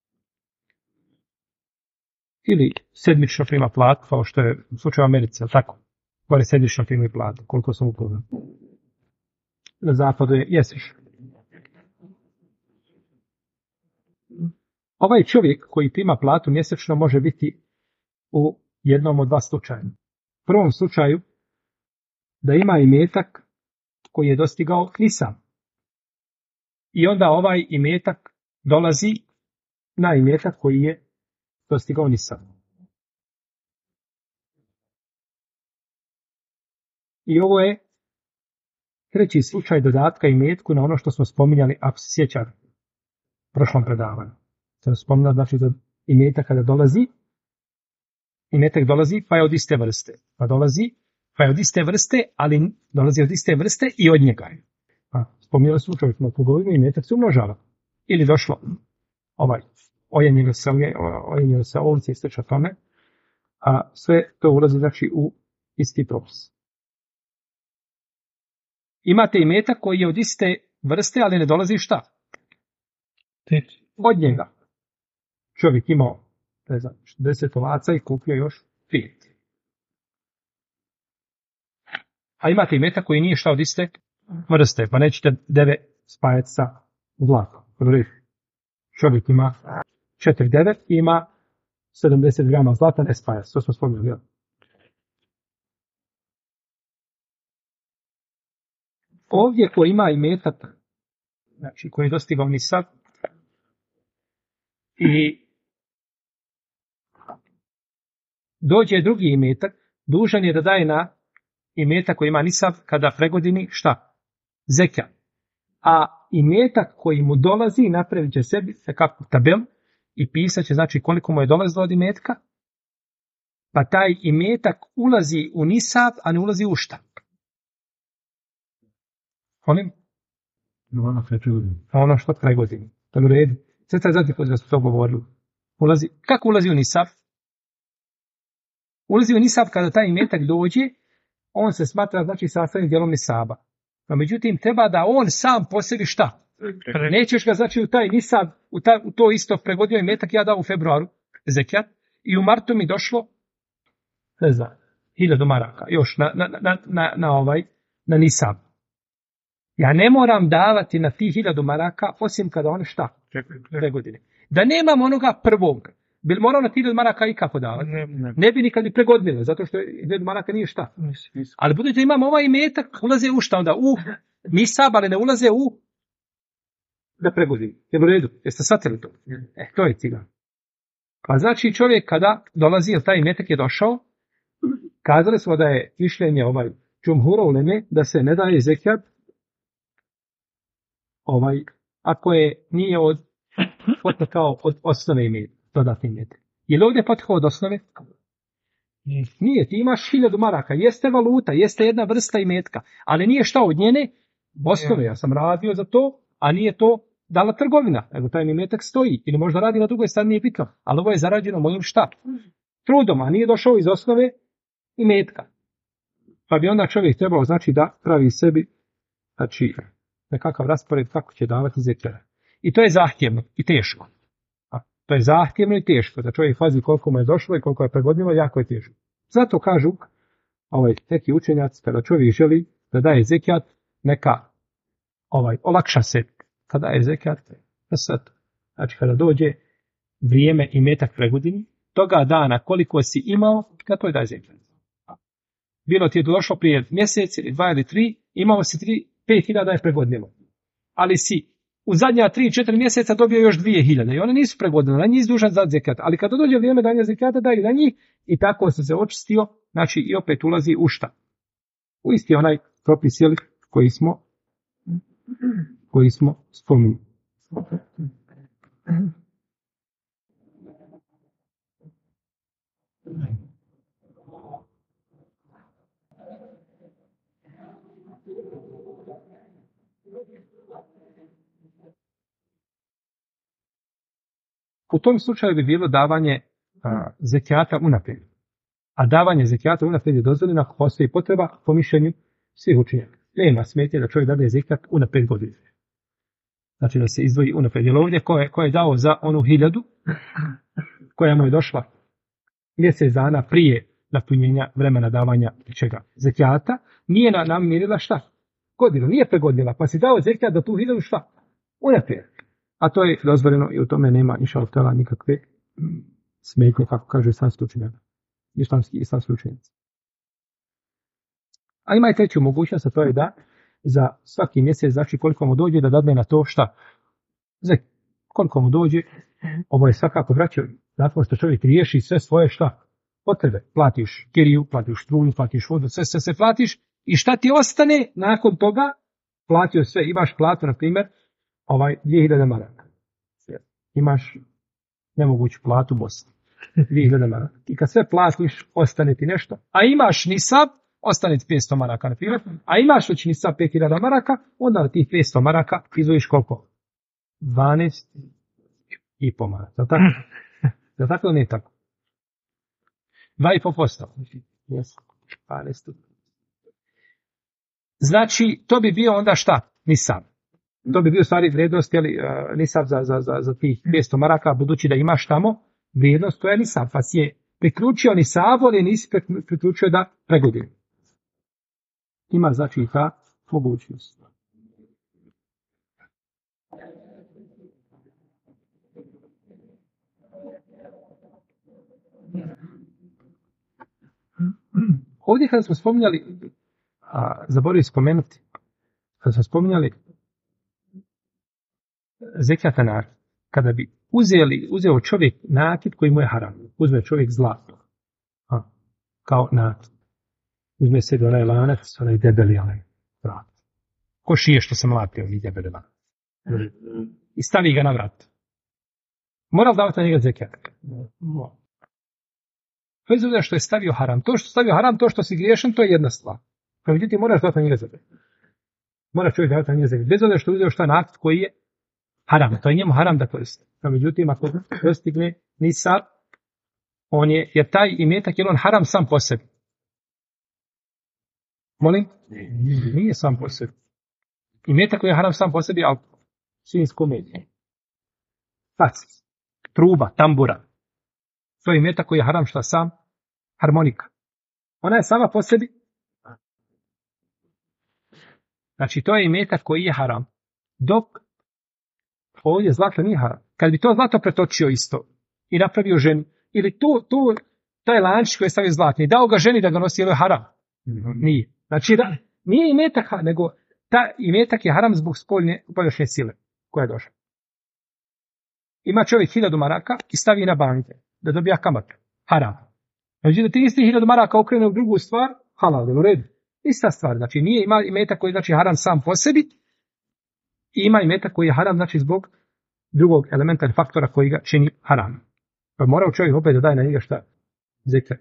ili sedmično prima platu, kao što je u slučaju Americe, tako? Gore sedmično prima platu, koliko sam upoznat. Na zapadu je mjesečno. Ovaj čovjek koji prima platu mjesečno može biti u jednom od dva slučaja. U prvom slučaju da ima imetak koji je dostigao nisab. I onda ovaj imetak dolazi na imetak koji je dostigao nisab. I ovo je treći slučaj dodatka imetku na ono što smo spominjali, ako se sjećate u prošlom predavanju. Sam spominjao, znači, da imetak kada dolazi, imetak dolazi pa je od iste vrste. Pa je od iste vrste, ali dolazi od iste vrste i od njega je. Spominjali smo čovjek na pogovorima, imetak se umnožava. Ili došlo ojenjeno se ovce i slično tome, a sve to ulazi znači u isti propis. Imate imetak koji je od iste vrste, ali ne dolazi šta? Od njega. Čovjek imao 10 ovaca i kupio još 5. A imate imetak koji nije šta od iste vrste, pa nećete 9 spajati sa zlatom. Čovjek ima 4,9 i ima 70 grama zlata, ne spaja. To smo spomenuli. Ovdje ko ima imetak, znači koji je dostigao nisab, i dođe drugi imetak, dužan je da daje na imetak koji ima nisab kada pregodini šta? Zekijat. A imetak koji mu dolazi napravit će sebi kakvu tabelu i pisat će znači koliko mu je dolazilo od imetka, pa taj imetak ulazi u nisab, a ne ulazi u šta? Ono što pregodini. To je u redu. Sve sad znate koji smo to govorili. Kako ulazi u nisab? ulazi u nisab kada taj imetak dođe, on se smatra znači sastavnim dijelom nisaba. No, međutim, treba da on sam po sebi šta? Nećeš ga znači u taj nisab, u to isto pregodio imetak, ja dao u februaru zekijat i u martu mi došlo, ne znam, 1000 maraka, još na nisab. Ja ne moram davati na tih 1000 maraka, osim kada on šta? Pregodine. Da nemam onoga prvog, bi li morao na 1000 maraka i kako davati? Ne bi nikad ni pregodnilo, zato što 1000 maraka nije šta. Ali budući imam ovaj imetak, ulaze u šta onda? U nisab, ali ne ulaze u da pregodini. Je u redu? Jeste shvatili to? To je cigan. Pa znači čovjek kada dolazi, jer taj imetak je došao, kazali smo da je mišljenje džumhura uleme da se ne daje zekijat ako nije potekao od osnove imetka, dodatni imetak. Je li ovdje potekao od osnove? Nije, ti imaš 1000 maraka, jeste valuta, jeste jedna vrsta imetka, ali nije šta od njene osnove, ja sam radio za to, a nije to dala trgovina, nego taj imetak stoji, ili možda radi na drugoj strani, nije bitno, ali ovo je zarađeno mojim šta? Trudom, a nije došao iz osnove imetka. Pa bi onda čovjek trebao znači da pravi sebi znači nekakav raspored kako će davati zekijat. I to je zahtjevno i teško. To je zahtjevno i teško, da čovjek pazi koliko mu je došlo i koliko je pregodnilo, jako je teško. Zato kažu neki učenjaci, kada čovjek želi da daje zekijat, neka olakša se kada je zekijat. Znači kada dođe vrijeme i metak pregodini, toga dana koliko si imao, kada to je daje zekijat. Bilo ti je došlo prije mjesec ili 2 ili 3, imao si 5.000 je pregodnilo. Ali si u zadnja 3-4 mjeseca dobio još 2.000 i one nisu pregodile, na njih dužan za zekat. Ali kada dođe vrijeme danja zekata, daj na njih i tako se očistio, znači i opet ulazi u šta? U isti onaj propis koji smo spominjali. U tom slučaju bi bilo davanje zekijata unaprijed. A davanje zekijata unaprijed je dozvoljeno ako postoji potreba po mišljenju svih učenjaka. Nema smetnje da čovjek daje zekijat unaprijed godine. Znači da se izdvoji unaprijed. Jer ovdje ko je dao za onu 1000 koja mu je došla mjesec dana prije napunjenja vremena davanja čega? Zekijata, nije namirila šta? Godinu, nije pregodnila. Pa si dao zekijat da tu 1000 šta? Unaprijed. A to je dozvoljeno i u tome nema inšallah nikakve smetnje, kako kaže islamski učenjaka. Islamski učenjaci. A ima i treću mogućnost, a to je da za svaki mjesec, znači koliko mu dođe, da dadne na to šta? Koliko mu dođe, ovo je svakako vraćao, zato što čovjek riješi sve svoje šta? Potrebe. Platiš kiriju, platiš struju, platiš vodu, sve platiš i šta ti ostane nakon toga? Platio sve, imaš platu, na primjer, 2.000 maraka. Imaš nemoguću platu Bosni. 2.000 maraka. I kad sve platiš, ostane ti nešto. A imaš nisab, ostane ti 500 maraka, na primjer. A imaš već nisab 5.000 maraka, onda na tih 500 maraka izvojiš koliko? 12,5 maraka. Da tako? Da tako ili nije tako? 2,5%. Yes. 12. Znači, to bi bio onda šta? Nisab. To bi bio stvari vrijednost, nisab za tih 500 maraka, budući da imaš tamo vrijednost, to je nisab. Pa si je priključio nisab, ali nisi priključio da pregodi. Ima znači i ta mogućnost. Ovdje kada smo spominjali, zaboravili spomenuti, kada smo spominjali zekijata nakit, kada bi uzeo čovjek nakit koji mu je haram, uzme čovjek zlato, kao nakit, uzme sebi onaj lanac, onaj debeli vrat, ko šije što sam mlatio, mi debeli lanac, i stavi ga na vrat. Mora li davati na njega zekijat? Bez obzira što je stavio haram, to što stavio haram, to što si griješan, to je jedna stvar. Pa međutim, moraš davati na njega zekijat. Mora čovjek davati na njega zekijat. Bez obzira što je uzeo šta nakit koji je haram, to je njemu haram da koristi. Pa međutim, ako dostigne nisab, On je, jer taj imetak je on haram sam po sebi. Molim? Nije sam po sebi. Imetak koji je haram sam po sebi, ali svinjsko meso. Pac, truba, tambura. To je imetak koji je haram šta sam? Harmonika. Ona je sama po sebi. Znači, to je imetak koji je haram. Dok ovdje zlato nije haram. Kad bi to zlato pretočio isto i napravio ženi, ili taj lančić koji je stavio zlatni, dao ga ženi da ga nosi, ili je haram? Nije. Znači, nije imetak, nego ta imetak je haram zbog spoljašnje sile koja je došla. Ima čovjek 1000 maraka i stavi na banke da dobija kamatu. Haram. Znači, da ti isti 1000 maraka okrene u drugu stvar, halal, u redu. Ista stvar. Znači, nije ima imetak koji znači haram sam po sebi, i ima imetak koji je haram, znači zbog drugog elementa ili faktora koji ga čini haram. Pa morao čovjek opet da daje na njega šta? Zekijat.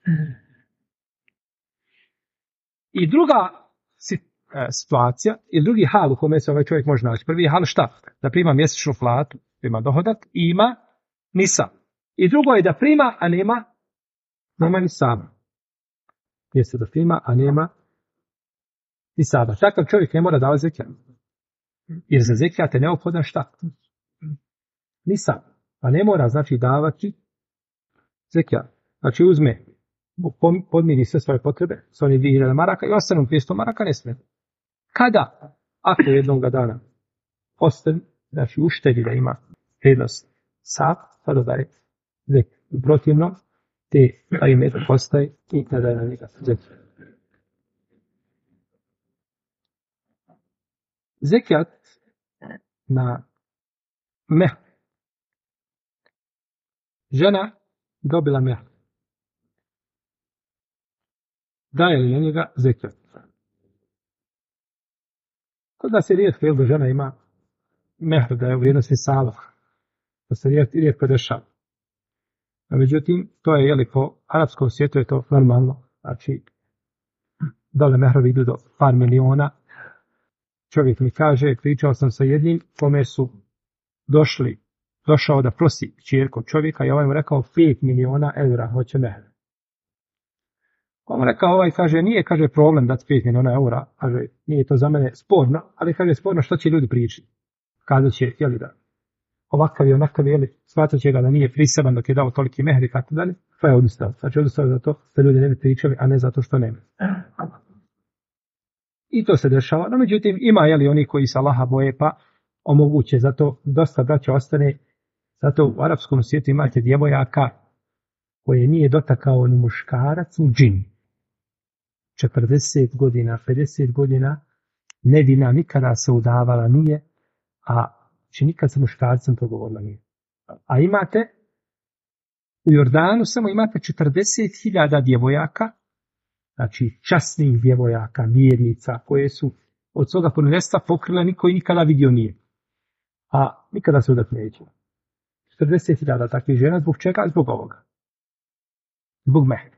I druga situacija, ili drugi hal u kome se ovaj čovjek može naći. Prvi je hal šta? Da prima mjesečnu platu, prima dohodak i ima nisab. I drugo je da prima, a nema nisaba. Jeste da prima, a nema nisaba. Takav čovjek ne mora davati zekijat. Jer za zekijat je neophodan šta? Nisab. A ne mora znači davati zekijat. Znači uzme, podmiri sve svoje potrebe, s onih 2000 maraka i ostanu 500 maraka ne smije. Kada? Ako jednog dana ostane, znači uštedi da ima vrijednost sat, tada daje zekijat. Protivno, taj imetak postaje i ne daje na njega zekijat. Zekijat na mehr. Žena dobila mehr. Daje li na njega zekijat? Kod nas je rijetko da žena ima mehr, da je u vrijednosti sala. To se rijetko dešava. A međutim, to je, jeli, po arapskom svijetu je to normalno. Znači, dole mehrovi idu do par miliona. Čovjek mi kaže, pričao sam sa jednim kome su došao da prosi kćerku čovjeka i ovaj mu rekao 5 miliona eura hoće mehr. On rekao, kaže, nije, kaže, problem dati 5 miliona eura, kaže, nije to za mene sporno, ali kaže, sporno što će ljudi pričati. Kada će, jeli da, ovakav i onakav, jeli, shvatat će ga da nije priseban dok je dao toliki mehr i tako dalje, pa je odustao. Znači, odustao za to da ljudi ne bi pričali, a ne zato što nema. I to se dešava, no međutim ima, jeli, oni koji se Allaha boje pa omoguće, zato dosta braća ostane, zato u arapskom svijetu imate djevojaka koje nije dotakao ni muškarac ni džin. 40 godina, 50 godina, nevina, nikada se udavala nije, a nikad sa muškarcem to govorila nije. A imate, u Jordanu samo imate 40.000 djevojaka, znači časnih djevojaka, vjernica, koje su od svoga prvenstva pokrile, niko i nikada vidio nije. A nikada se udat neće. 40.000 takvih žena, zbog čega? Zbog ovoga. Zbog mehra.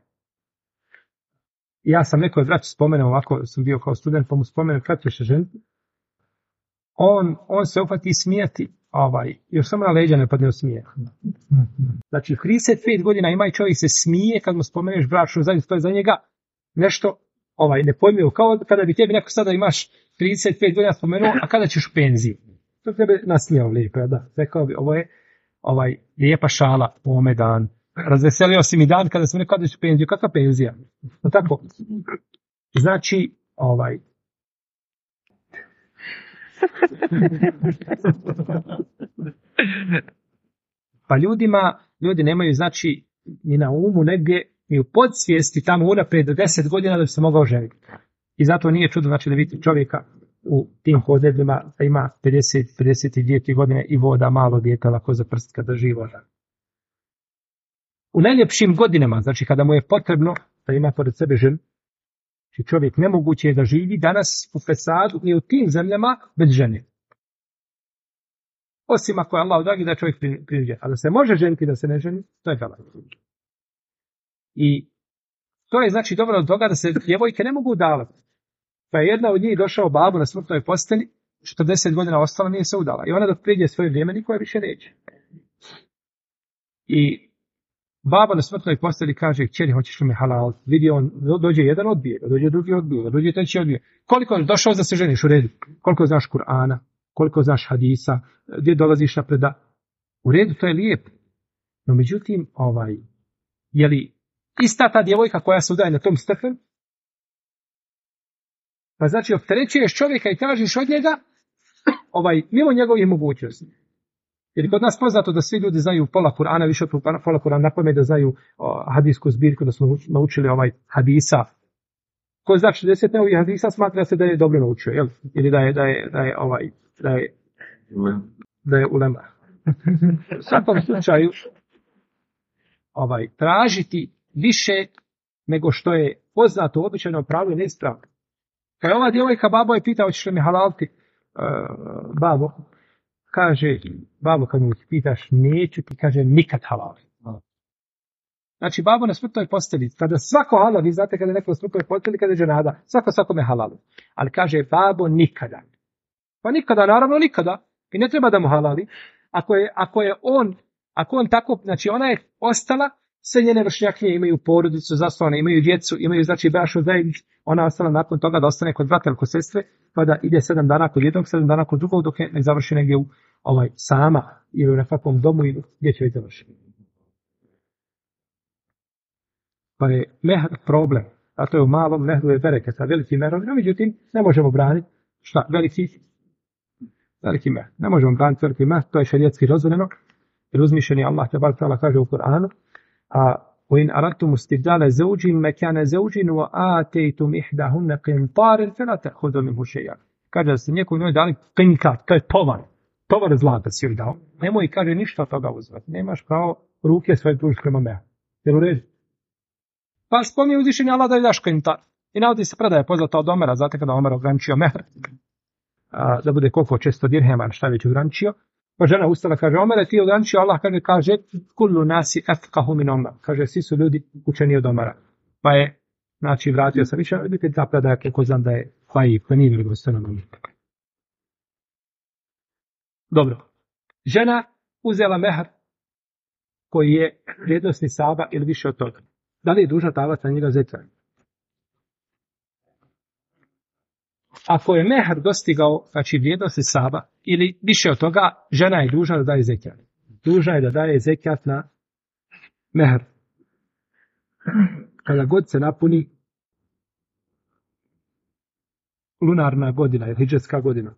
Ja sam nekoj braći spomenuo, ovako sam bio kao student, pa mu spomenuo kad ćeš ženiti. On se opati smijati, još samo na leđa ne padne u smijeh. Znači, 35 godina ima i čovjek se smije kad mu spomeneš bračnu zajednicu, to je za njega nešto nepojmljivo, kao kada bi tebi neko sada imaš 35 godina spomenuo, a kada ćeš u penziju? To tebe nasmijao lijepo, da. Rekao bi, ovo je lijepa šala u ovome dan. Razveselio si mi dan kada sam rekao kada ćeš u penziju. Kakva penzija? No tako. Znači, pa ljudi nemaju, znači, ni na umu negdje, ni u podsvijesti tamo unaprijed 10 godina da bi se mogao ženiti. I zato nije čudo, znači, da vidite čovjeka u tim hodebima da ima 52 godine i voda malo dijete lako za prst kada drži voda. U najljepšim godinama, znači kada mu je potrebno da ima pored sebe ženu, znači čovjek nemoguće je da živi danas u fesadu i u tim zemljama bez žene. Osim ako je Allah dragi da čovjek priđe. A da se može ženiti, da se ne ženi, to je galaj. I to je znači dobro od toga da se djevojke ne mogu udavati. Pa je jedna od njih došao babu na smrtnoj posteli, 40 godina ostala, nije se udala. I ona dok priđe svoje vrijeme, niko je više neće. I Baba na smrtnoj posteli kaže, kćeri, hoćeš li me halal? Vidi on, dođe jedan odbije, dođe drugi odbije, dođe treći odbije. Koliko je došao da se ženiš u redu? Koliko znaš Kur'ana? Koliko znaš hadisa? Gdje dolaziš na preda? U redu, to je lijepo. No međutim, je li ista ta djevojka koja se udaje na tom stepenu? Pa znači, opterećuješ čovjeka i tražiš od njega mimo njegovih mogućnosti. Jer kod nas poznato da svi ljudi znaju pola Kur'ana, više od pola Kur'ana, napamet da znaju hadijsku zbirku, da smo naučili hadisa. Ko zna 60 novih hadisa smatra se da je dobro naučio, jel? Ili da je ulema. U svakom slučaju, tražiti više nego što je poznato u običajnom pravu i neispravno. Kad ova djevojka, babo je pitao, hoćeš li mi halalti? Babo, kaže, babo kad mu pitaš, neću ti, kaže, nikad halali. Znači, babo na smrtnoj posteli, kada svako halal, vi znate kada je neko na smrtnoj posteli, kada je dženada, svakome halali. Ali kaže, babo, nikada. Pa nikada, naravno nikada. I ne treba da mu halali. Ako on tako, znači ona je ostala, sve njene vršnjakinje imaju porodicu, zasnovane, imaju djecu, imaju znači bračnu zajednicu, ona je ostala nakon toga da ostane kod brata ili kod sestre, pa da ide 7 dana kod jednog, 7 dana kod drugog, dok ne završi negdje u sama ili u nekakvom domu ili gdje će već završiti. Pa je mehr problem, a to je u malom mehru je bereket, a veliki mehr, no međutim ne možemo braniti veliki mehr. Ne možemo braniti veliki mehr, to je šerijetski dozvoljeno, jer uzmišljeni Allah te barek taala kaže u Kur'anu, وإن أردتم استبدال زوج مكان زوج وآتيتم إحداهن قنطارا فلا تأخذوا منه شيئا. Kaže da ste nekoj njoj dali qinkat, to je tovar zlata si joj dao. Nemoj, kaže, ništa od toga uzvati. Nemaš pravo ruke svoje pružiti prema mea. Jel u redu? Pa spominje uzvišenje Allah da je daš qintar. I navodi se predaje poznata od Omera, znate kada Omer ograničio mehr, da bude koliko 600 dirhema, šta već ograničio. Pa žena ustala, kaže, Omere, ti ograničio, Allah kaže, kullu nasi afqahu min Omer. Kaže, svi su ljudi učeni od Omera. Pa je, znači, vratio se više, vidite ta predaja, koliko znam da je hvaji, pa nije vjerodostojno. Dobro. Žena uzela mehr koji je vrijednosni saba ili više od toga. Da li je dužna davati na njega zekat? Ako je mehr dostigao, znači vrijednosti saba ili više od toga, žena je dužna da daje zekat. Dužna je da daje zekat na mehr. Kada god se napuni lunarna godina, hidžetska godina.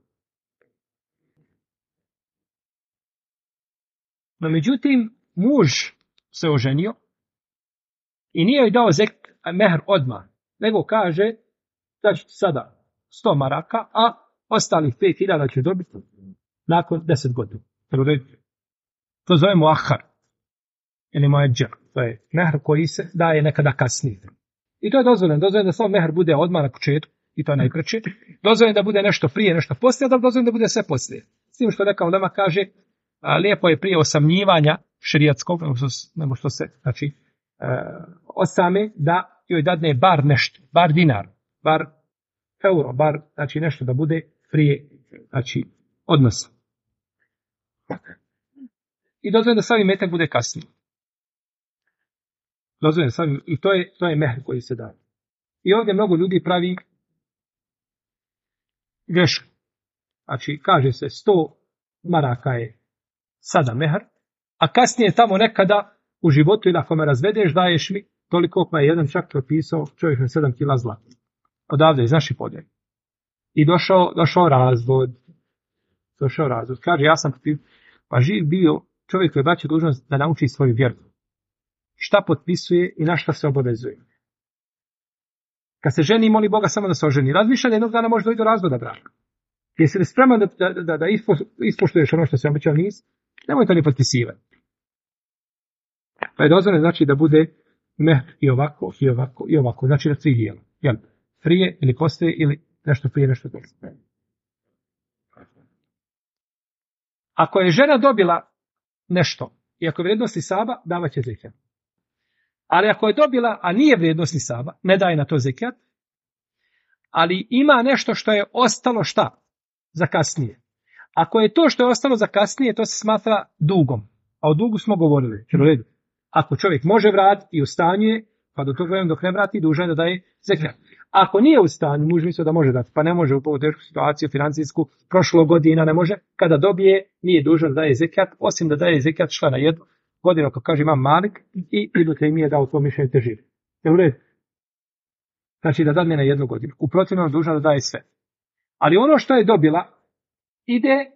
No međutim, muž se oženio i nije joj dao mehr odmah, nego kaže da ću sada 100 maraka, a ostalih 5.000 će dobiti nakon 10 godina. To zove muahar ili muadžer. To je mehr koji se daje nekada kasnije. I to je dozvoljeno. Dozvoljeno da samo mehr bude odmah na početku, i to je najpreče. Dozvoljeno da bude nešto prije, nešto poslije, da dozvoljeno da bude sve poslije. S tim što neka ulema kaže, lijepo je prije osamnjivanja šerijatskog, nego što se, znači, osame da joj dadne bar nešto, bar dinar, bar euro, bar, znači nešto da bude prije, znači, odnosa. I dozvoljeno da sami metak bude kasnije. Dozvoljeno sami, i to je mehr koji se daje. I ovdje mnogo ljudi pravi grešku. Znači, kaže se 100 maraka je sada mehr, a kasnije tamo nekada u životu ili ako me razvedeš daješ mi toliko, pa je jedan čak propisao čovjek na 7 kila zlata. Odavde iz naših podjeli. I došao razvod. Kaže, ja sam pa živ bio čovjek koji je braću dužnost da nauči svoju vjeru. Šta potpisuje i na šta se obavezuje. Kad se ženi, moli Boga samo da se oženi. Razmišljanje jednog dana može doći do razvoda braka. Jesi li spreman da ispoštuješ ono što se obećao nisi? Nemoj to ni potpisivati. Pa je dozvoljeno znači da bude mehr i ovako, i ovako, i ovako. Znači na 3 dijela. Jel? Prije ili poslije ili nešto prije, nešto poslije. Ako je žena dobila nešto i ako je vrijednosti saba, davat će zekat. Ali ako je dobila, a nije vrijednosti saba, ne daje na to zekat, ali ima nešto što je ostalo šta? Za kasnije. Ako je to što je ostalo za kasnije, to se smatra dugom. A o dugu smo govorili. Ako čovjek može vratiti i u stanju je, pa do tog vremena dok ne vrati, dužan je da daje zekat. Ako nije u stanju, muž misli da može dati, pa ne može u ovu tešku situaciju financijsku, prošlo godina ne može, kada dobije, nije dužan da daje zekat, osim da daje zekat šla na 1 godinu, kako kaže Imam Malik, i Ibn Tejmije dao to mišljenje težine. Je u redu? Znači da dadne na 1 godinu. U protivnom je dužan da daje sve. Ali ono što je dobila, ide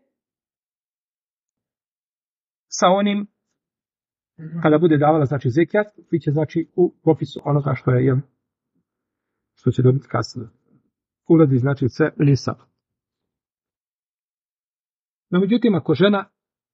sa onim, kada bude davala, znači, zekat, bit će, znači, u popisu onoga što je, što će dobiti kasnije. Uradi, znači, sve lisa. No, međutim, ako žena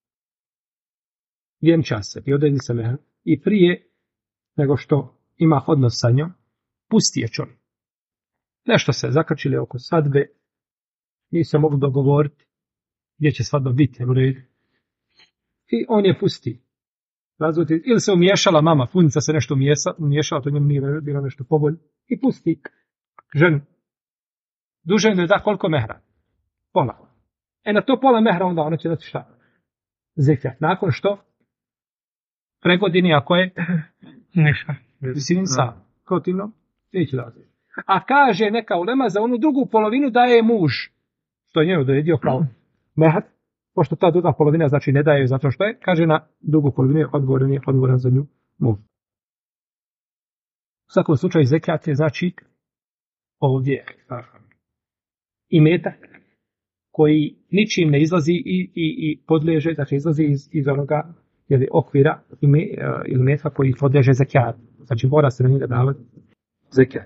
vjenča se i odredi se mehr, i prije nego što ima odnos sa njom, pusti je čovjek. Nešto se zakrčili oko svadbe, nisu se mogli dogovoriti gdje će svadba biti, u redu. I on je pusti. Razumite, ili se umiješala mama, punica se nešto umiješala, to njemu nije bilo nešto pobolj, i pusti ženu. Dužan je da koliko mehra? Pola. Na to pola mehra onda ona će dati šta? Zekat. Nakon što? Pregodini, ako je ništa. Sinica, protivno, neće dati. A kaže neka ulema za onu drugu polovinu daje muž. Što je njemu doredio kao mehr, pošto ta druga polovina znači ne daje zato što je, kaže na drugu polovinu je odgovoran za nju muž. U svakom slučaju zekat je znači ovdje imetak koji ničim ne izlazi i podliježe, znači izlazi iz onoga okvira ili imetka koji podliježe zekat. Znači mora se na njega davati zekat.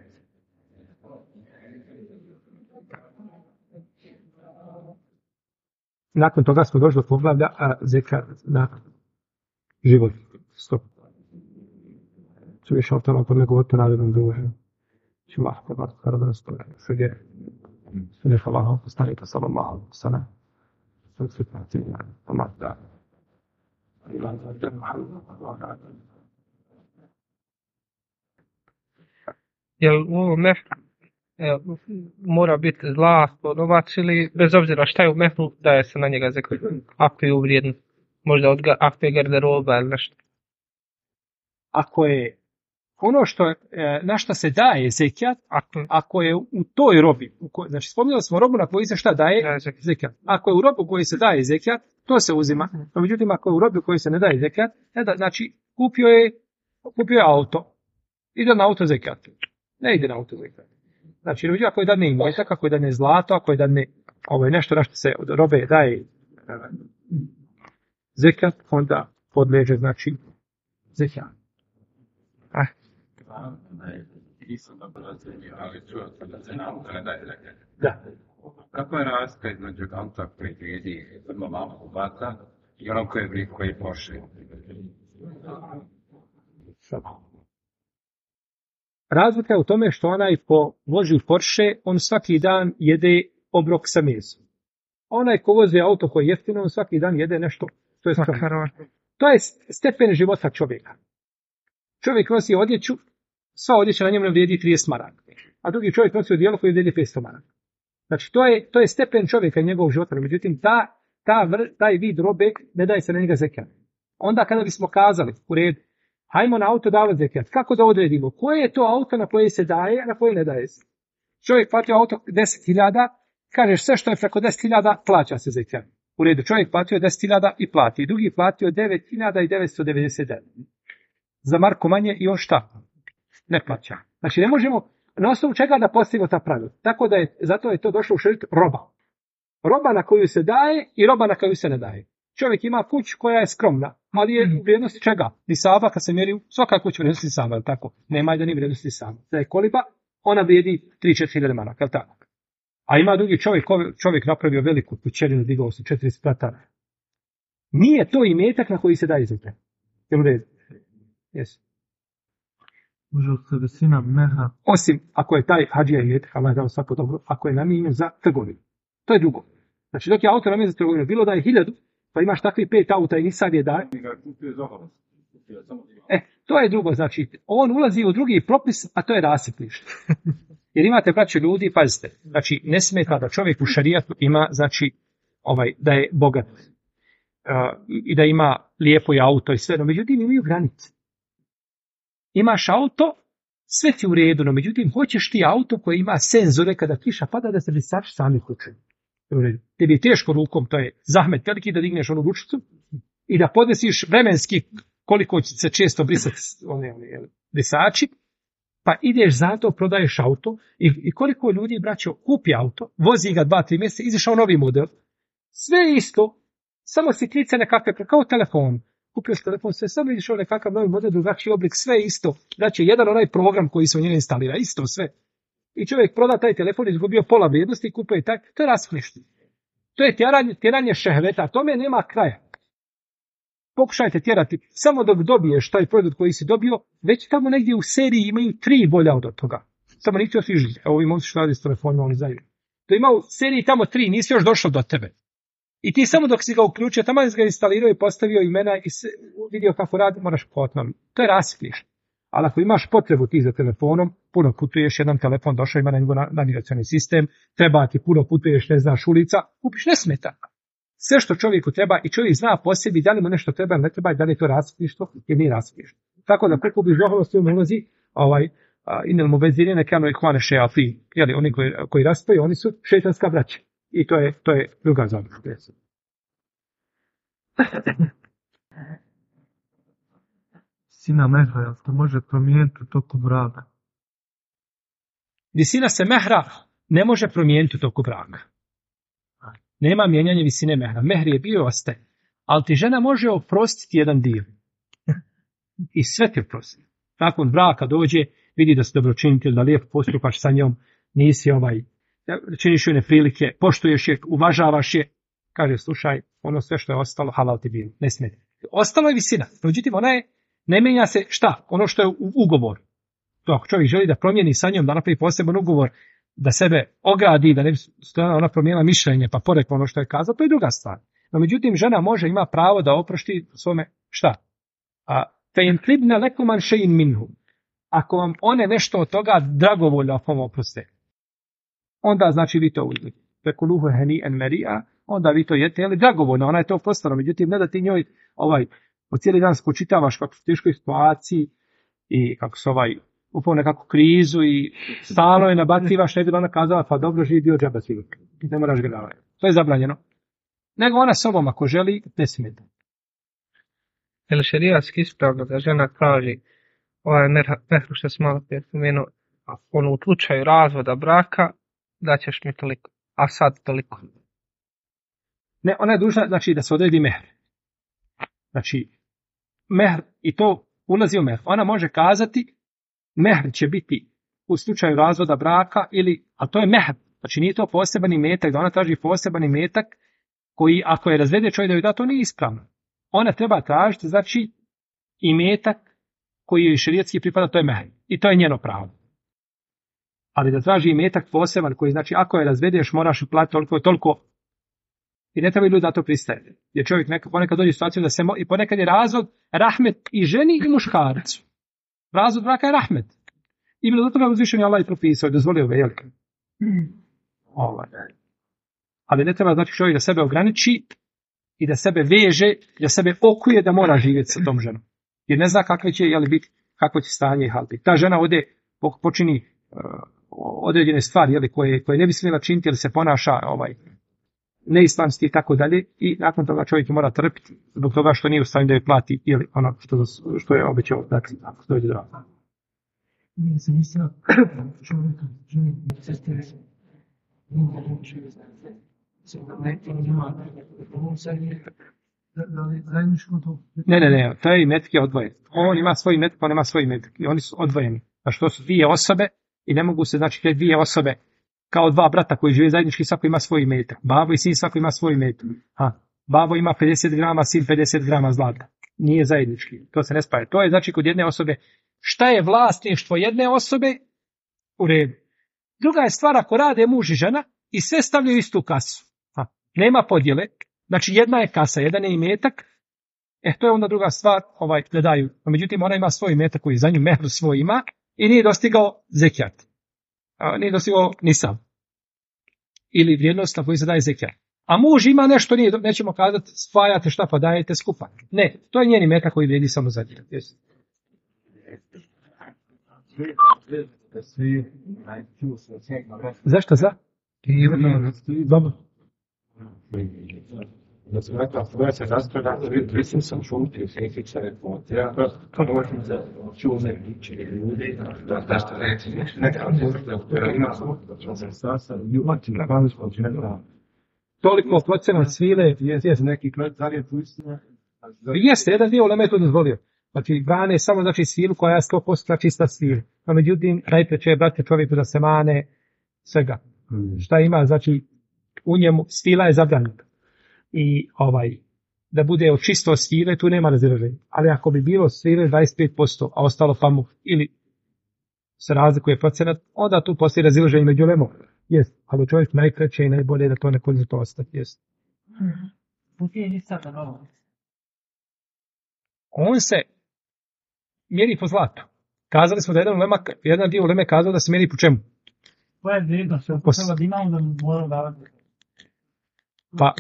Nakon toga smo došli do poglavlja zekat na život. Stop. Ču više od toga podne govoriti narednom druženju. Ču lahko da kada da stoje. Sve ne hvala, postanite sallallahu sallam. Sve se prati na pomada. Jel u ovom mehru mora biti zlato, novac ili bez obzira šta je u mehru daje se na njega zekat? Ako je u vrijednost, možda ako je garderoba ili nešto. Ako je ono što na šta se daje zekat, ako je u toj robi, znači spominjali smo robu na koju se šta daje zekat. Ako je u robu koji se daje zekat, to se uzima. No, međutim, ako je u robi koji se ne daje zekat, znači kupio je auto, ide na auto zekat. Ne ide na auto zekat. Znači, ako je dadne imetak, ako je dadne zlato, ako je dadne nešto na što se od robe daje zekat, onda podleže, znači, zekat. Da. Kako je razlika između auta koji vrijedi prvo malo kubata i ono koji pošli? Razlika je u tome što onaj ko vozi Porsche, on svaki dan jede obrok sa mesom. Onaj ko vozi auto koji je jeftino, on svaki dan jede nešto. To je stepen života čovjeka. Čovjek nosi odjeću, sva odjeća na njemu vrijedi 30 maraka. A drugi čovjek nosi odijelo koji vrijedi 500 maraka. Znači, to je stepen čovjeka i njegovog života. Međutim, taj vid robe ne daje se na njega zekat. Onda kada bismo kazali, u redu, hajmo na auto davati zekat. Kako da odredimo? Koje je to auto na koje se daje, a na koje ne daje se? Čovjek platio auto 10.000, kažeš sve što je preko 10.000, plaća se zekat. U redu, čovjek platio 10.000 i plati. Drugi platio 9.999. Za marku manje i on šta? Ne plaća. Znači ne možemo na osnovu čega da postavimo ta pravila. Tako da zato je to došlo u šerit roba. Roba na koju se daje i roba na koju se ne daje. Čovjek ima kuću koja je skromna, ali je u vrijednosti čega? Nisaba, kad se mjeri, svaka kuća u vrijednosti nisaba, je tako? Nema da ni vrijednosti nisaba. Da je koliba, ona vrijedi 3-4 maraka, je tako? A ima drugi čovjek napravio veliku kućerinu, digao se 4 sprata. Nije to imetak na koji se daje zekat. Jel u redu? Jesu. Može se visina mehra. Osim ako je taj hadžija imetak, Allah je dao svako dobro, ako je namijenjen za trgovinu. To je drugo. Znači dok je auto namijenjen za trgovinu, bilo da je 1000, pa imaš takvi 5 auta i nisam je daje. To je drugo, znači on ulazi u drugi propis, a to je rasipništvo. Jer imate, braćo ljudi, pazite, znači ne smeta da čovjek u šarijatu ima, znači, da je bogat i da ima lijepo auto i sve, no međutim imaju granice. imaš auto, sve ti u redu, no međutim, hoćeš ti auto koji ima senzore kada kiša pada da se brisači sami uključuju. Tebi je teško rukom, to je zahmet veliki da digneš onu ručicu i da podesiš vremenski koliko će se često brisati brisači, pa ideš zato, prodaješ auto i koliko ljudi, braćo, kupi auto, vozi ga 2-3 mjeseca, izašao novi model, sve isto, samo si klica nekakve, kao telefon, kupio si telefon, sve samo izašao nekakav novi model, drugačiji oblik, sve isto, znači jedan onaj program koji se u njega instalira, isto sve. I čovjek proda taj telefon, izgubio pola vrijednosti i kupuje taj, to je rasklište. To je tjeranje šehveta, tome nema kraja. Pokušajte tjerati, samo dok dobiješ taj proizvod koji si dobio, već tamo negdje u seriji imaju 3 bolja od toga. Samo nisi još ižli. Evo vi možeš raditi s telefonima, oni znaju. To ima u seriji tamo 3, nisi još došao do tebe. I ti samo dok si ga uključio, tamo si ga instalirao i postavio imena i vidio kako radi, moraš potnom. To je raskliš. Ali ako imaš potrebu ti za telefonom, puno putuješ, jedan telefon došao, ima na njegu navigacioni sistem, treba ti puno putuješ, ne znaš ulica, kupiš, ne smeta. Sve što čovjeku treba i čovjek zna po sebi da li mu nešto treba, ne treba i da li je to rasklištvo ili nije rasklištvo. Tako da preko bi žoholosti ulazi inel mu vezirine kano i hvane šeafi, jeli oni koji raspaju, oni su šeitanska braća. I to je druga zadruga. Visina mehra, jel se može promijeniti u toku braka? Visina se mehra ne može promijeniti u toku braka. Nema mijenjanja visine mehra. Mehr je bio i ostaje. Ali ti žena može oprostiti jedan dio. I sve ti oprosti. Nakon braka dođe, vidi da si dobročinitelj, da lijepo postupaš sa njom, nisi činiš joj neprilike, poštuješ je, uvažavaš je, kaže, slušaj, ono sve što je ostalo, halal ti bilo, ne smeti. Ostalo je visina. Međutim, ona je, ne mijenja se šta? Ono što je u ugovor. To ako čovjek želi da promijeni sa njom, da napravi poseban ugovor, da sebe ogradi, da ne bi ona promijenila mišljenje, pa porekla ono što je kazao, to je druga stvar. No, međutim, žena ima pravo da oprosti svome, šta? Fe'in lekuman še'in minhu. Ako vam one nešto od toga dragovoljno vam oproste, onda znači vi to uzmite. Fekuluhu hani'an mari'a, onda vi to jedete, ali dragovoljno, ona je to oprostila. Međutim, ne da ti njoj po cijeli dan spočitavaš kako su teškoj situaciji i kako su upao nekakvu krizu i stalno je nabacivaš, ne bi ona kazala, pa dobro, živi bio džaba svi. Ne moraš gledati. To je zabranjeno. Nego ona sobom, ako želi, ne smije. Je li šerijatski ispravno da žena traži mehru što se malo prije spomenuo, u slučaju razvoda braka, da ćeš mi toliko, a sad toliko? Ne, ona je dužna, znači, da se odredi mehr. Znači, mehr, i to ulazi u mehr. Ona može kazati, mehr će biti u slučaju razvoda braka, a to je mehr. Znači, nije to poseban imetak, da ona traži poseban imetak, koji, ako je razvede čovjek da joj da, to nije ispravno. Ona treba tražiti, znači, imetak koji joj šerijatski pripada, to je mehr. I to je njeno pravo. Ali da traži imetak poseban, koji znači, ako je razvedeš, moraš platiti toliko i toliko. I ne treba ljudi da to pristaje. Jer čovjek ponekad dođe u situaciju da se i ponekad je razvod rahmet i ženi i muškarcu. Razvod braka je rahmet. I bilo do toga uzvišen Allah i propisao i dozvolio ga, jelike. Ali ne treba znači čovjek da sebe ograniči i da sebe veže, da sebe okuje da mora živjeti sa tom ženom. Jer ne zna kakve će stanje i hal biti. Ta žena ode počini određene stvari koje ne bi smjela činiti jer se ponaša neislamski i tako dalje i nakon toga čovjek mora trpiti zbog toga što nije u stanju da joj plati ili ono što je obećao dati ako dođe do razloga. Nije se mislio čovjeka, sestre, Ne, taj imetak je odvojen. On ima svoj imetak, on ima svoj imetak i oni su odvojeni. A što su dvije osobe i ne mogu se, znači, te dvije osobe kao dva brata koji žive zajednički, svako ima svoj imetak. Babo i sin svako ima svoj imetak. Babo ima 50 grama, sin 50 grama zlata. Nije zajednički. To se ne spaja. To je znači kod jedne osobe. Šta je vlasništvo jedne osobe? U redu. Druga je stvar ako rade muž i žena i sve stavljaju istu kasu. Nema podjele. Znači jedna je kasa, jedan je imetak. To je onda druga stvar, da daju. Međutim, ona ima svoj imetak koji za nju mehru svoj ima i nije dostigao zekijat. Nije dostigao nisab. Ili vrijednost na koju se daje zekijat. A muž ima nešto, nećemo kazati spajate šta pa dajete skupa. Ne, to je njen imetak koji vrijedi samo za zekijat. Zašto za? Dobro. Da sam rekao, koja se raspravlja, mislim sam šutio, sjekića reportera, to možem za čuvne ljudi, da što reći, neka da ima da se sasa, ljubati na vanjskom činjena. Toliko procenat svile, Jeste neki klet, da li je tu istina? jeste, jedan dio uleme je to dozvolio. Znači, brane samo znači svilu koja je 100% čista svila. No, međutim, najpreće je, brate, čovjeku da se mane svega. Šta ima, znači, u njemu svila je zabranjena. I da bude od čisto svile, tu nema razilaženja. Ali ako bi bilo svile 25%, a ostalo pamuk, ili se razlikuje procenat, onda tu postoji razilaženje među ulemom. Jest, ali čovjek najkraće i najbolje da to ne koristi to ostati. Jest. On se mjeri po zlatu. Kazali smo da jedan dio uleme kazao da se mjeri po čemu? Koja je vrijednost? Posebno da imamo da moramo davati. Pa,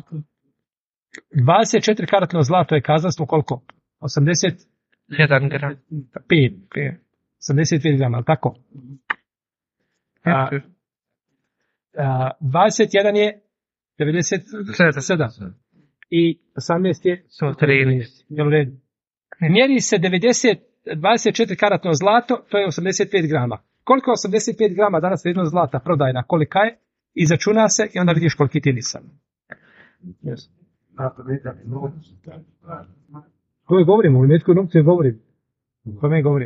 24 karatno zlato je, kazali smo koliko? 1 gram. 85 grama, ali tako? 21 je 97. I 18 je 113. Jel u redu? Mjeri se 24 karatno zlato, to je 85 grama. Koliko je 85 grama danas vrijednost zlata prodajna? Kolika je? Izračuna se i onda vidiš koliki ti nisam. Yes. Koje govorimo? U imetku novcu je govorim. Kome govorim?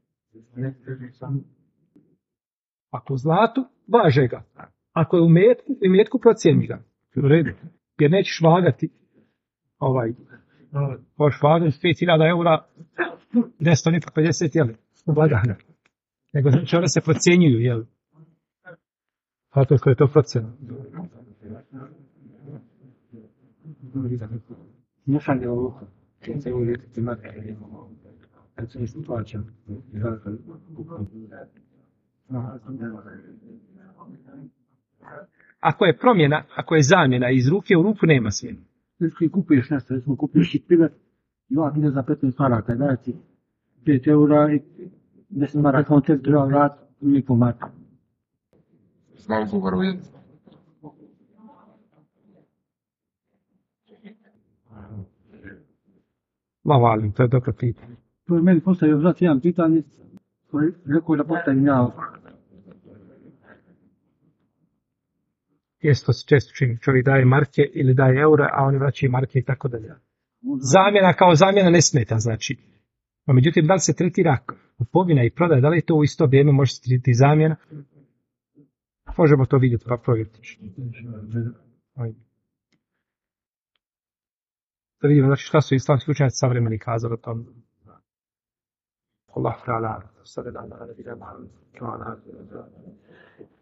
Ako u zlatu, važe ga. Ako je u imetku, procijeni ga. U redu. Jer nećeš vagati možeš vagati 5.000 eura, 10.50, jel? Blagana. Nego znači one se procjenjuju, jel? Zato što je to procjena. Miješanje ovoga, kad se uvijek imate, kad se situacija, Ako je promjena, ako je zamjena iz ruke u ruku, nema smjena. Znači, kupuješ nešto, recimo kupuješ ti pive, 2 ide za 15 maraka, daje ti 5 eura i 10 maraka, on te treba vrat, nikom marka. Znam ugovor je. Valim, to je dobro pitanje. To je meni postavio vrat jedan pitanje, koji rekao da postavim ja. Jesto se često čini, čovjek daje marke ili daje eura, a oni vraćaju marke i tako dalje. Zamjena kao zamjena ne smeta, znači. No, međutim, da li se tretira kupovina i prodaja, da li je to u isto vrijeme može se tretirati zamjena? Možemo to vidjeti pa provjeriti. Da vidimo, znači, šta su islamski učenjaci savremeni kazali o tom. Allah ta'ala, sada